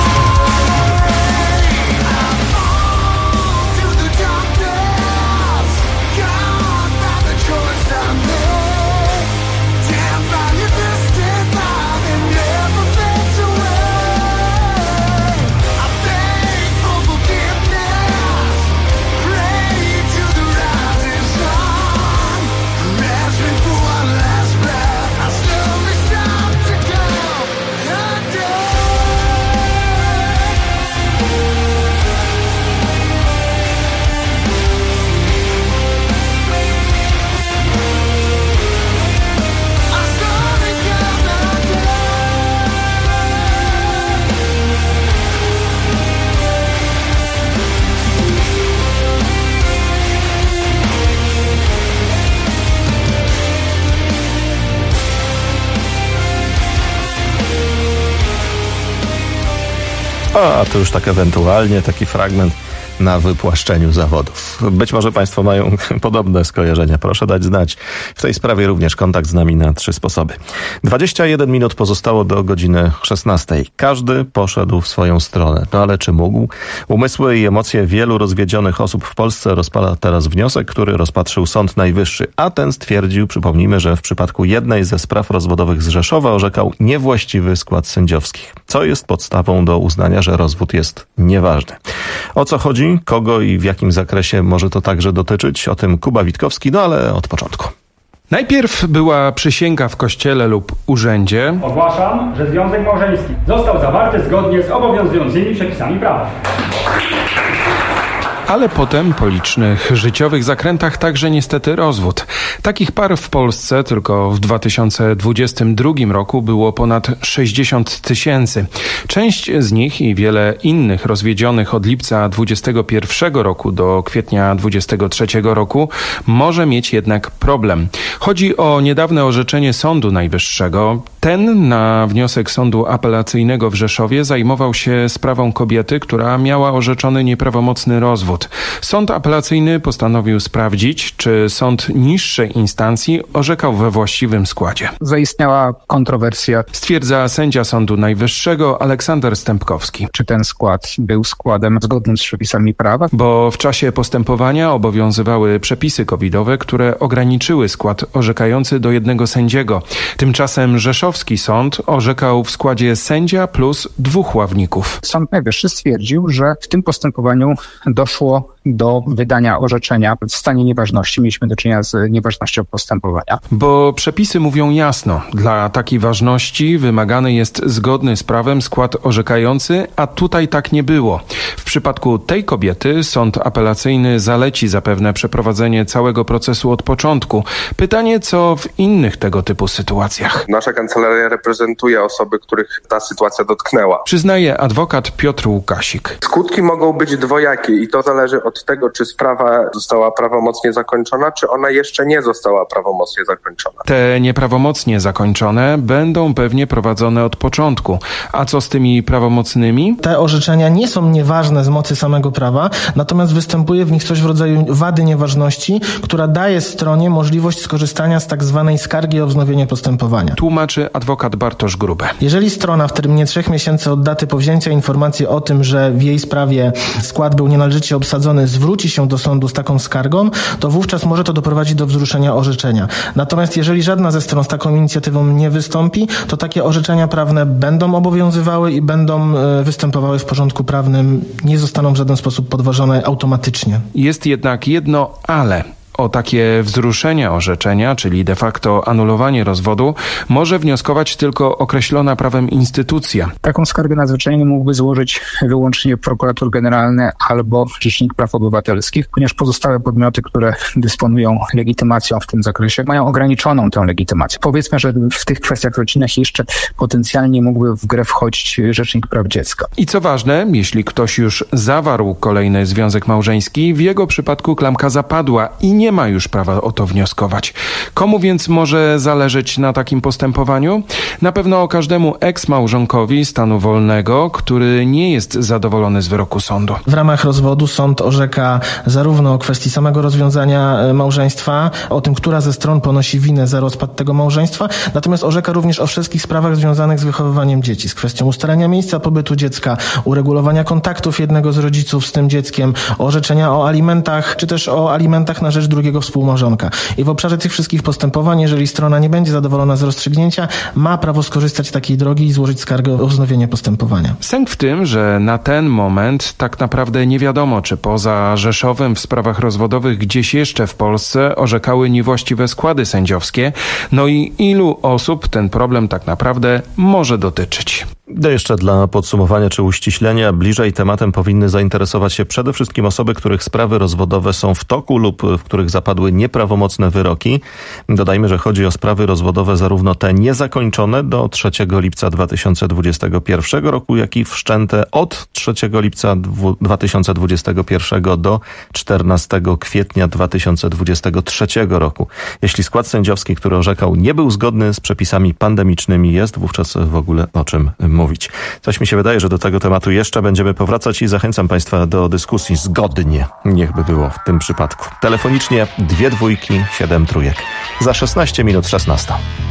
[SPEAKER 5] A to już tak ewentualnie taki fragment na wypłaszczeniu zawodów. Być może Państwo mają podobne skojarzenia. Proszę dać znać. W tej sprawie również kontakt z nami na 3 sposoby. 21 minut pozostało do godziny 16. Każdy poszedł w swoją stronę. No ale czy mógł? Umysły i emocje wielu rozwiedzionych osób w Polsce rozpala teraz wniosek, który rozpatrzył Sąd Najwyższy. A ten stwierdził, przypomnijmy, że w przypadku jednej ze spraw rozwodowych z Rzeszowa orzekał niewłaściwy skład sędziowskich. Co jest podstawą do uznania, że rozwód jest nieważny. O co chodzi? Kogo i w jakim zakresie może to także dotyczyć? O tym Kuba Witkowski, no ale od początku.
[SPEAKER 1] Najpierw była przysięga w kościele lub urzędzie.
[SPEAKER 10] Ogłaszam, że związek małżeński został zawarty zgodnie z obowiązującymi przepisami prawa.
[SPEAKER 1] Ale potem po licznych życiowych zakrętach także niestety rozwód. Takich par w Polsce tylko w 2022 roku było ponad 60 000. Część z nich i wiele innych rozwiedzionych od lipca 2021 roku do kwietnia 2023 roku może mieć jednak problem. Chodzi o niedawne orzeczenie Sądu Najwyższego. Ten na wniosek Sądu Apelacyjnego w Rzeszowie zajmował się sprawą kobiety, która miała orzeczony nieprawomocny rozwód. Sąd apelacyjny postanowił sprawdzić, czy sąd niższej instancji orzekał we właściwym składzie.
[SPEAKER 11] Zaistniała kontrowersja.
[SPEAKER 1] Stwierdza sędzia Sądu Najwyższego Aleksander Stępkowski.
[SPEAKER 11] Czy ten skład był składem zgodnym z przepisami prawa?
[SPEAKER 1] Bo w czasie postępowania obowiązywały przepisy covidowe, które ograniczyły skład orzekający do 1 sędziego. Tymczasem rzeszowski sąd orzekał w składzie sędzia plus 2 ławników.
[SPEAKER 11] Sąd Najwyższy stwierdził, że w tym postępowaniu doszło do wydania orzeczenia w stanie nieważności. Mieliśmy do czynienia z nieważnością postępowania.
[SPEAKER 1] Bo przepisy mówią jasno. Dla takiej ważności wymagany jest zgodny z prawem skład orzekający, a tutaj tak nie było. W przypadku tej kobiety sąd apelacyjny zaleci zapewne przeprowadzenie całego procesu od początku. Pytanie, co w innych tego typu sytuacjach.
[SPEAKER 17] Nasza kancelaria reprezentuje osoby, których ta sytuacja dotknęła.
[SPEAKER 1] Przyznaje adwokat Piotr Łukasik.
[SPEAKER 17] Skutki mogą być dwojakie i to zależy od tego, czy sprawa została prawomocnie zakończona, czy ona jeszcze nie została prawomocnie zakończona.
[SPEAKER 1] Te nieprawomocnie zakończone będą pewnie prowadzone od początku. A co z tymi prawomocnymi?
[SPEAKER 25] Te orzeczenia nie są nieważne z mocy samego prawa, natomiast występuje w nich coś w rodzaju wady nieważności, która daje stronie możliwość skorzystania z tak zwanej skargi o wznowienie postępowania.
[SPEAKER 1] Tłumaczy adwokat Bartosz Grube.
[SPEAKER 25] Jeżeli strona w terminie 3 miesięcy od daty powzięcia informacji o tym, że w jej sprawie skład był nienależycie obsadzony, zwróci się do sądu z taką skargą, to wówczas może to doprowadzić do wzruszenia orzeczenia. Natomiast jeżeli żadna ze stron z taką inicjatywą nie wystąpi, to takie orzeczenia prawne będą obowiązywały i będą występowały w porządku prawnym, nie zostaną w żaden sposób podważone automatycznie.
[SPEAKER 1] Jest jednak jedno ale. O takie wzruszenie orzeczenia, czyli de facto anulowanie rozwodu, może wnioskować tylko określona prawem instytucja.
[SPEAKER 11] Taką skargę nadzwyczajną mógłby złożyć wyłącznie prokurator generalny albo Rzecznik Praw Obywatelskich, ponieważ pozostałe podmioty, które dysponują legitymacją w tym zakresie, mają ograniczoną tę legitymację. Powiedzmy, że w tych kwestiach rodzinnych jeszcze potencjalnie mógłby w grę wchodzić Rzecznik Praw Dziecka.
[SPEAKER 1] I co ważne, jeśli ktoś już zawarł kolejny związek małżeński, w jego przypadku klamka zapadła i nie nie ma już prawa o to wnioskować. Komu więc może zależeć na takim postępowaniu? Na pewno każdemu eks-małżonkowi stanu wolnego, który nie jest zadowolony z wyroku sądu.
[SPEAKER 25] W ramach rozwodu sąd orzeka zarówno o kwestii samego rozwiązania małżeństwa, o tym, która ze stron ponosi winę za rozpad tego małżeństwa, natomiast orzeka również o wszystkich sprawach związanych z wychowywaniem dzieci, z kwestią ustalenia miejsca pobytu dziecka, uregulowania kontaktów jednego z rodziców z tym dzieckiem, orzeczenia o alimentach, czy też o alimentach na rzecz drugiego współmałżonka. I w obszarze tych wszystkich postępowań, jeżeli strona nie będzie zadowolona z rozstrzygnięcia, ma prawo skorzystać z takiej drogi i złożyć skargę o wznowienie postępowania.
[SPEAKER 1] Sęk w tym, że na ten moment tak naprawdę nie wiadomo, czy poza Rzeszowem w sprawach rozwodowych gdzieś jeszcze w Polsce orzekały niewłaściwe składy sędziowskie, no i ilu osób ten problem tak naprawdę może dotyczyć.
[SPEAKER 5] Jeszcze dla podsumowania czy uściślenia, bliżej tematem powinny zainteresować się przede wszystkim osoby, których sprawy rozwodowe są w toku lub w których zapadły nieprawomocne wyroki. Dodajmy, że chodzi o sprawy rozwodowe zarówno te niezakończone do 3 lipca 2021 roku, jak i wszczęte od 3 lipca 2021 do 14 kwietnia 2023 roku. Jeśli skład sędziowski, który orzekał, nie był zgodny z przepisami pandemicznymi, jest wówczas w ogóle o czym mówić. Coś mi się wydaje, że do tego tematu jeszcze będziemy powracać i zachęcam Państwa do dyskusji zgodnie. Niechby było w tym przypadku. Telefonicznie 2 dwójki, 7 trójek. Za 16 minut 16.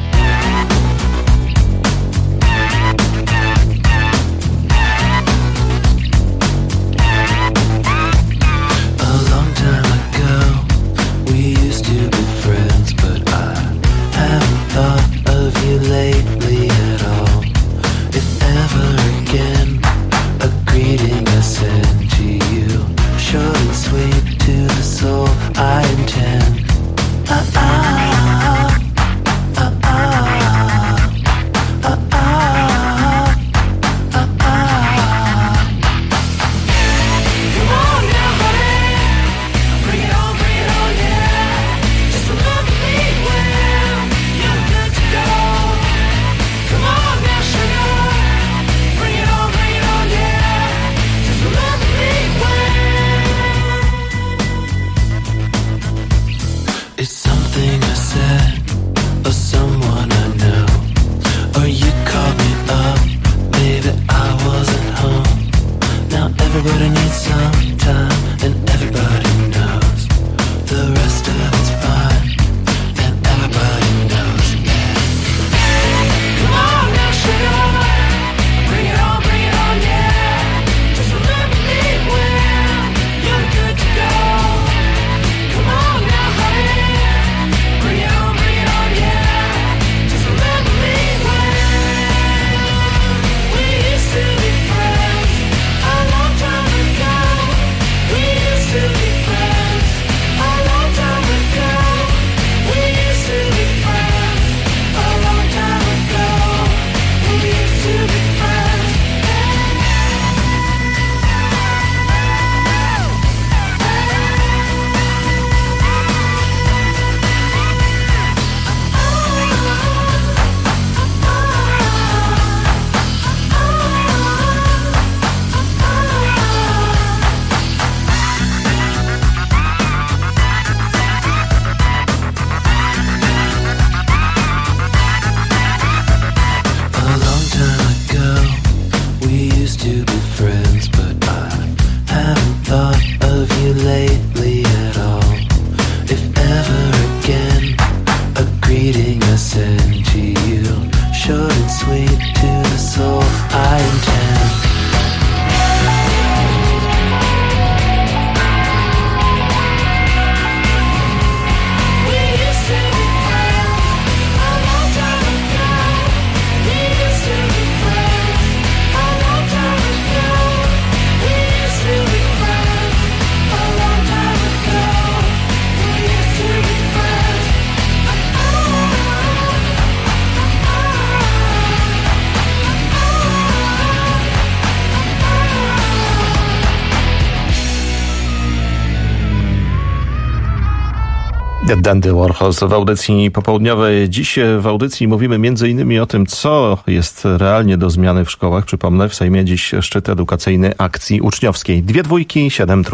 [SPEAKER 5] Dandy Warhols w audycji popołudniowej. Dziś w audycji mówimy m.in. o tym, co jest realnie do zmiany w szkołach. Przypomnę, w Sejmie dziś szczyt edukacyjny akcji uczniowskiej. 2 dwójki, 7 trójek.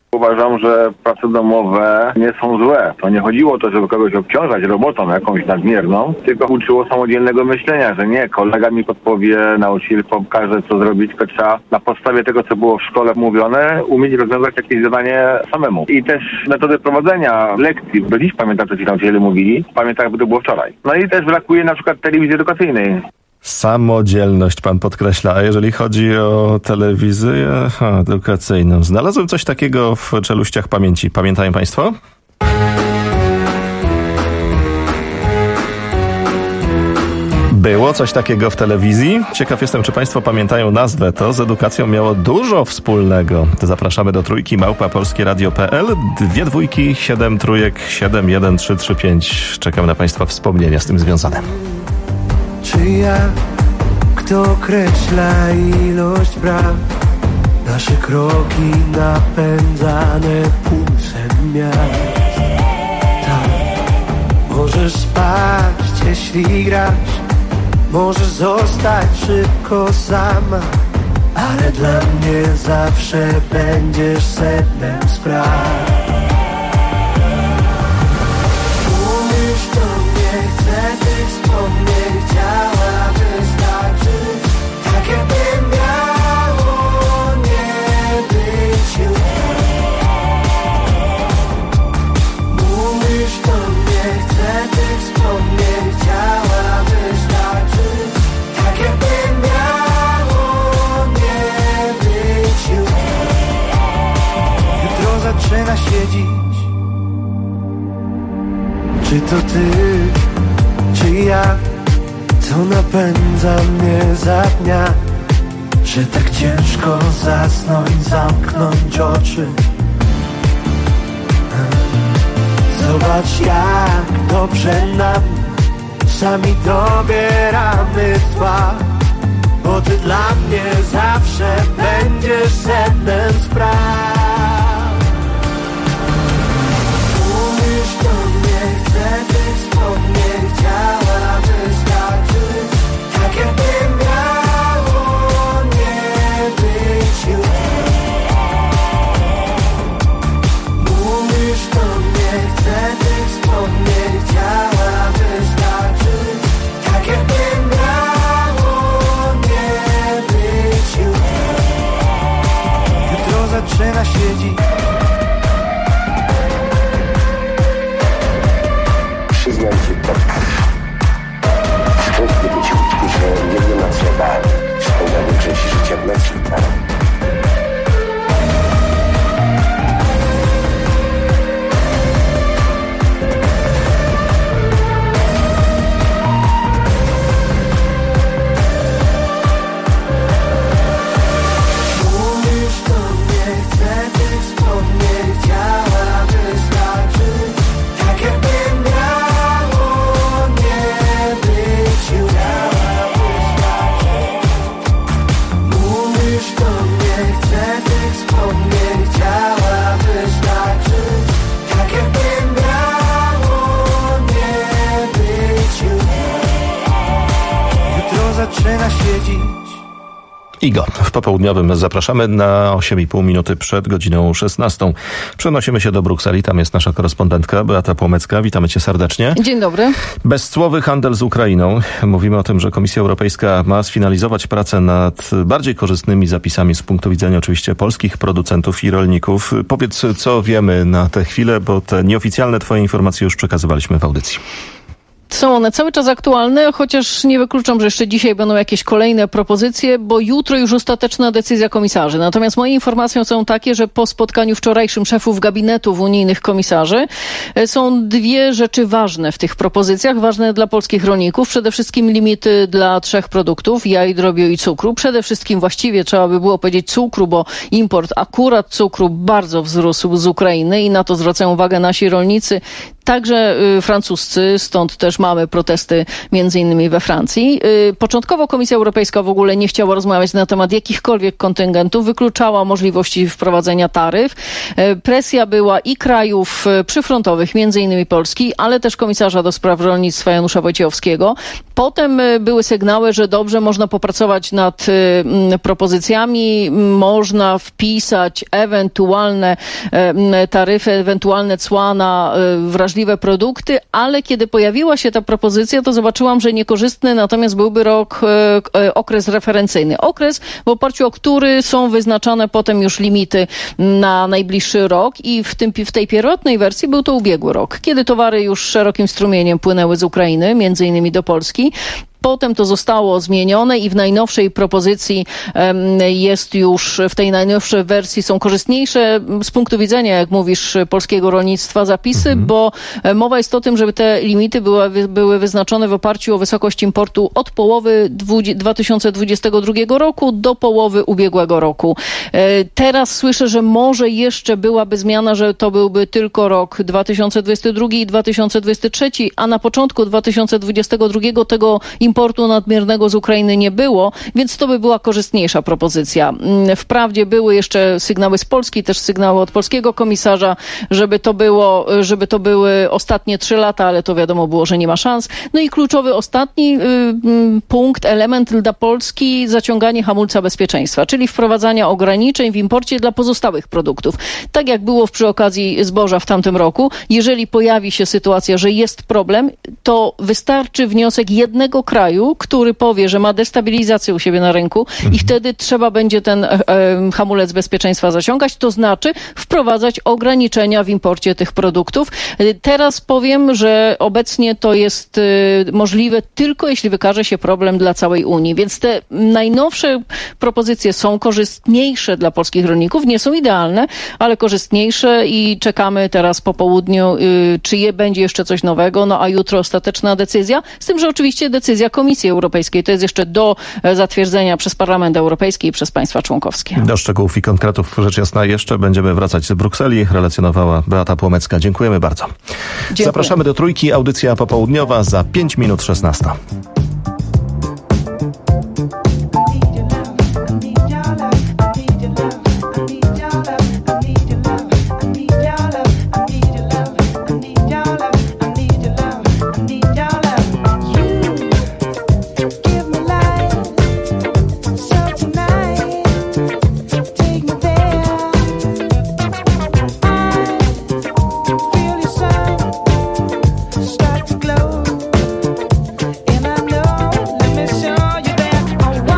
[SPEAKER 3] Uważam, że prace domowe nie są złe. To nie chodziło o to, żeby kogoś obciążać robotą jakąś nadmierną, tylko uczyło samodzielnego myślenia, że nie, kolega mi podpowie, nauczyciel pokaże, co zrobić, tylko trzeba na podstawie tego, co było w szkole mówione, umieć rozwiązać jakieś zadanie samemu. I też metody prowadzenia lekcji, do dziś pamiętam, co ci nauczyciele mówili, pamiętam, jakby to było wczoraj. No i też brakuje na przykład telewizji edukacyjnej.
[SPEAKER 5] Samodzielność pan podkreśla, a jeżeli chodzi o telewizję edukacyjną, znalazłem coś takiego w czeluściach pamięci. Pamiętają państwo? Było coś takiego w telewizji. Ciekaw jestem, czy państwo pamiętają nazwę. To z edukacją miało dużo wspólnego. Zapraszamy do trójki @polskieradio.pl 2 2 7 3 7 1 3 3 5. Czekam na państwa wspomnienia z tym związane.
[SPEAKER 13] Czy ja, kto określa ilość braw? Nasze kroki napędzane pulsem miast. Tak, możesz spaść, jeśli grasz. Możesz zostać szybko sama, ale dla mnie zawsze będziesz sednem spraw. Mówisz do mnie, chcę tych wspomnień, chciałaby starczyć, tak jakby miało nie być już. Mówisz do mnie, chcę tych wspomnień, chciałaby starczyć, tak jakby miało nie być już. Jutro zaczyna się dziś. Czy to ty, czy ja, co napędza mnie za dnia, że tak ciężko zasnąć, zamknąć oczy. Zobacz, jak dobrze nam, sami dobieramy twa, bo ty dla mnie zawsze będziesz sednem spraw. Mówisz do mnie, chcę tych wspomnień, chciałaby starczyć, tak jakby miało nie być już. Mówisz do mnie, chcę tych wspomnień, chciałaby starczyć, tak jakby miało nie być już. Jutro zaczyna się dziś.
[SPEAKER 14] Przyznam ci to. Smutny być łódki, że nie ma trzeba spędzamy część życia w nocy, tak?
[SPEAKER 13] Mówisz do mnie, chcę tych wspomnień, chciałaby starczyć, tak jakby miało nie być już. Mówisz do mnie, chcę tych wspomnień, chciałaby starczyć, tak jakby miało nie być już. Jutro zaczyna się dziś.
[SPEAKER 5] Igo, w popołudniowym zapraszamy na 8,5 minuty przed godziną 16. Przenosimy się do Brukseli, tam jest nasza korespondentka Beata Płomecka. Witamy cię serdecznie.
[SPEAKER 16] Dzień dobry.
[SPEAKER 5] Bezcłowy handel z Ukrainą. Mówimy o tym, że Komisja Europejska ma sfinalizować pracę nad bardziej korzystnymi zapisami z punktu widzenia oczywiście polskich producentów i rolników. Powiedz, co wiemy na tę chwilę, bo te nieoficjalne twoje informacje już przekazywaliśmy w audycji.
[SPEAKER 16] Są one cały czas aktualne, chociaż nie wykluczam, że jeszcze dzisiaj będą jakieś kolejne propozycje, bo jutro już ostateczna decyzja komisarzy. Natomiast moje informacje są takie, że po spotkaniu wczorajszym szefów gabinetów unijnych komisarzy są dwie rzeczy ważne w tych propozycjach, ważne dla polskich rolników. Przede wszystkim limity dla 3 produktów, jaj, drobiu i cukru. Przede wszystkim właściwie trzeba by było powiedzieć cukru, bo import akurat cukru bardzo wzrósł z Ukrainy i na to zwracają uwagę nasi rolnicy. także francuscy, stąd też mamy protesty między innymi we Francji. Początkowo Komisja Europejska w ogóle nie chciała rozmawiać na temat jakichkolwiek kontyngentów, wykluczała możliwości wprowadzenia taryf. Presja była i krajów przyfrontowych, między innymi Polski, ale też komisarza do spraw rolnictwa Janusza Wojciechowskiego. Potem były sygnały, że dobrze, można popracować nad propozycjami, można wpisać ewentualne taryfy, ewentualne cła na wrażliwe produkty, ale kiedy pojawiła się ta propozycja, to zobaczyłam, że niekorzystny natomiast byłby okres referencyjny. Okres, w oparciu o który są wyznaczane potem już limity na najbliższy rok i w tej pierwotnej wersji był to ubiegły rok, kiedy towary już szerokim strumieniem płynęły z Ukrainy, między innymi do Polski. Potem to zostało zmienione i w najnowszej propozycji jest już, w tej najnowszej wersji są korzystniejsze z punktu widzenia, jak mówisz, polskiego rolnictwa zapisy, bo mowa jest o tym, żeby te limity były wyznaczone w oparciu o wysokość importu od połowy 2022 roku do połowy ubiegłego roku. Teraz słyszę, że może jeszcze byłaby zmiana, że to byłby tylko rok 2022 i 2023, a na początku 2022 tego importu nadmiernego z Ukrainy nie było, więc to by była korzystniejsza propozycja. Wprawdzie były jeszcze sygnały z Polski, też sygnały od polskiego komisarza, żeby to były ostatnie 3 lata, ale to wiadomo było, że nie ma szans. No i kluczowy ostatni punkt, element dla Polski, zaciąganie hamulca bezpieczeństwa, czyli wprowadzania ograniczeń w imporcie dla pozostałych produktów. Tak jak było przy okazji zboża w tamtym roku, jeżeli pojawi się sytuacja, że jest problem, to wystarczy wniosek jednego kraju, który powie, że ma destabilizację u siebie na rynku i wtedy trzeba będzie ten hamulec bezpieczeństwa zaciągać, to znaczy wprowadzać ograniczenia w imporcie tych produktów. Teraz powiem, że obecnie to jest możliwe tylko jeśli wykaże się problem dla całej Unii, więc te najnowsze propozycje są korzystniejsze dla polskich rolników, nie są idealne, ale korzystniejsze i czekamy teraz po południu, czy będzie jeszcze coś nowego, no a jutro ostateczna decyzja, z tym, że oczywiście decyzja Komisji Europejskiej to jest jeszcze do zatwierdzenia przez Parlament Europejski i przez państwa członkowskie.
[SPEAKER 5] Do szczegółów i konkretów rzecz jasna jeszcze będziemy wracać z Brukseli. Relacjonowała Beata Płomecka. Dziękujemy bardzo. Dziękuję. Zapraszamy do Trójki. Audycja popołudniowa za 5 minut 16.
[SPEAKER 13] Start to glow, and I know, let me show you that I want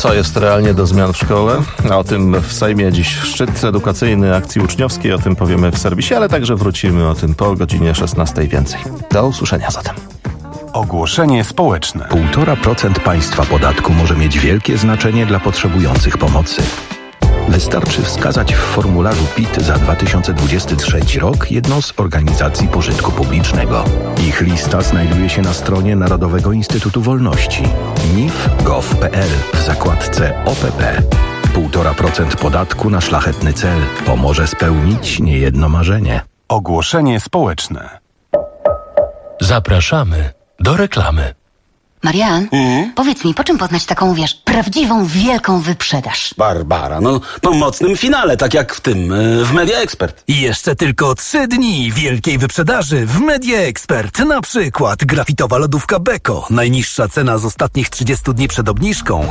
[SPEAKER 5] Co jest realnie do zmian w szkole? A o tym w Sejmie dziś szczyt edukacyjny akcji uczniowskiej, o tym powiemy w serwisie, ale także wrócimy o tym po godzinie 16 więcej. Do usłyszenia zatem.
[SPEAKER 18] Ogłoszenie społeczne.
[SPEAKER 19] 1,5% państwa podatku może mieć wielkie znaczenie dla potrzebujących pomocy. Wystarczy wskazać w formularzu PIT za 2023 rok jedną z organizacji pożytku publicznego. Ich lista znajduje się na stronie Narodowego Instytutu Wolności nif.gov.pl w zakładce OPP. 1,5% podatku na szlachetny cel pomoże spełnić niejedno marzenie.
[SPEAKER 18] Ogłoszenie społeczne.
[SPEAKER 4] Zapraszamy do reklamy.
[SPEAKER 20] Marian, powiedz mi, po czym poznać taką, prawdziwą, wielką wyprzedaż?
[SPEAKER 23] Barbara, po mocnym finale, tak jak w tym, w Media Expert.
[SPEAKER 21] I jeszcze tylko 3 dni wielkiej wyprzedaży w Media Expert. Na przykład grafitowa lodówka Beko. Najniższa cena z ostatnich 30 dni przed obniżką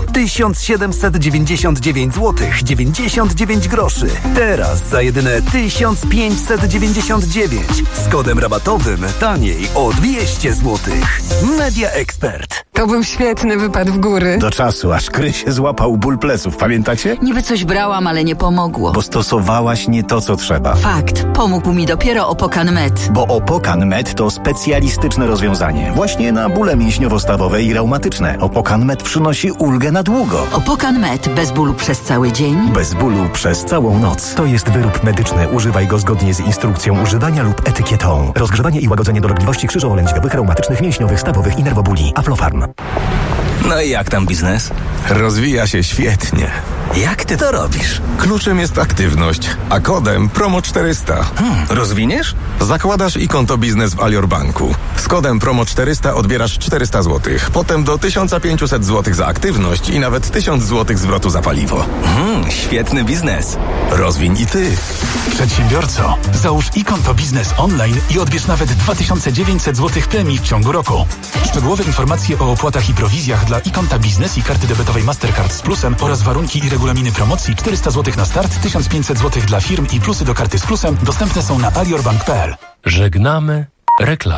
[SPEAKER 21] 1799 zł 99 groszy. Teraz za jedyne 1599. Z kodem rabatowym taniej o 200 zł. Media Expert.
[SPEAKER 22] To był świetny wypad w góry.
[SPEAKER 26] Do czasu, aż Krysie złapał ból pleców, pamiętacie?
[SPEAKER 20] Niby coś brałam, ale nie pomogło.
[SPEAKER 26] Bo stosowałaś nie to, co trzeba.
[SPEAKER 20] Fakt. Pomógł mi dopiero Opokan Med.
[SPEAKER 26] Bo Opokan Med to specjalistyczne rozwiązanie. Właśnie na bóle mięśniowo-stawowe i reumatyczne. Opokan Med przynosi ulgę na długo.
[SPEAKER 20] Opokan Med. Bez bólu przez cały dzień.
[SPEAKER 26] Bez bólu przez całą noc.
[SPEAKER 27] To jest wyrób medyczny. Używaj go zgodnie z instrukcją używania lub etykietą. Rozgrzewanie i łagodzenie dolegliwości krzyżowo-lędźwiowych, reumatycznych, mięśniowych, stawowych i nerwobóli. Aflofarm.
[SPEAKER 28] No i jak tam biznes?
[SPEAKER 29] Rozwija się świetnie.
[SPEAKER 28] Jak ty to robisz?
[SPEAKER 29] Kluczem jest aktywność, a kodem PROMO400.
[SPEAKER 28] Rozwiniesz?
[SPEAKER 29] Zakładasz i konto biznes w Alior Banku. Z kodem PROMO400 odbierasz 400 zł. Potem do 1500 zł za aktywność i nawet 1000 zł zwrotu za paliwo.
[SPEAKER 28] Świetny biznes.
[SPEAKER 29] Rozwiń i ty.
[SPEAKER 30] Przedsiębiorco, załóż i konto biznes online i odbierz nawet 2900 zł premii w ciągu roku. Szczegółowe informacje o opłatach i prowizjach dla i-konta biznes i karty debetowej Mastercard z plusem oraz warunki i regulaminy promocji 400 zł na start, 1500 zł dla firm i plusy do karty z plusem dostępne są na aliorbank.pl.
[SPEAKER 4] Żegnamy reklamy.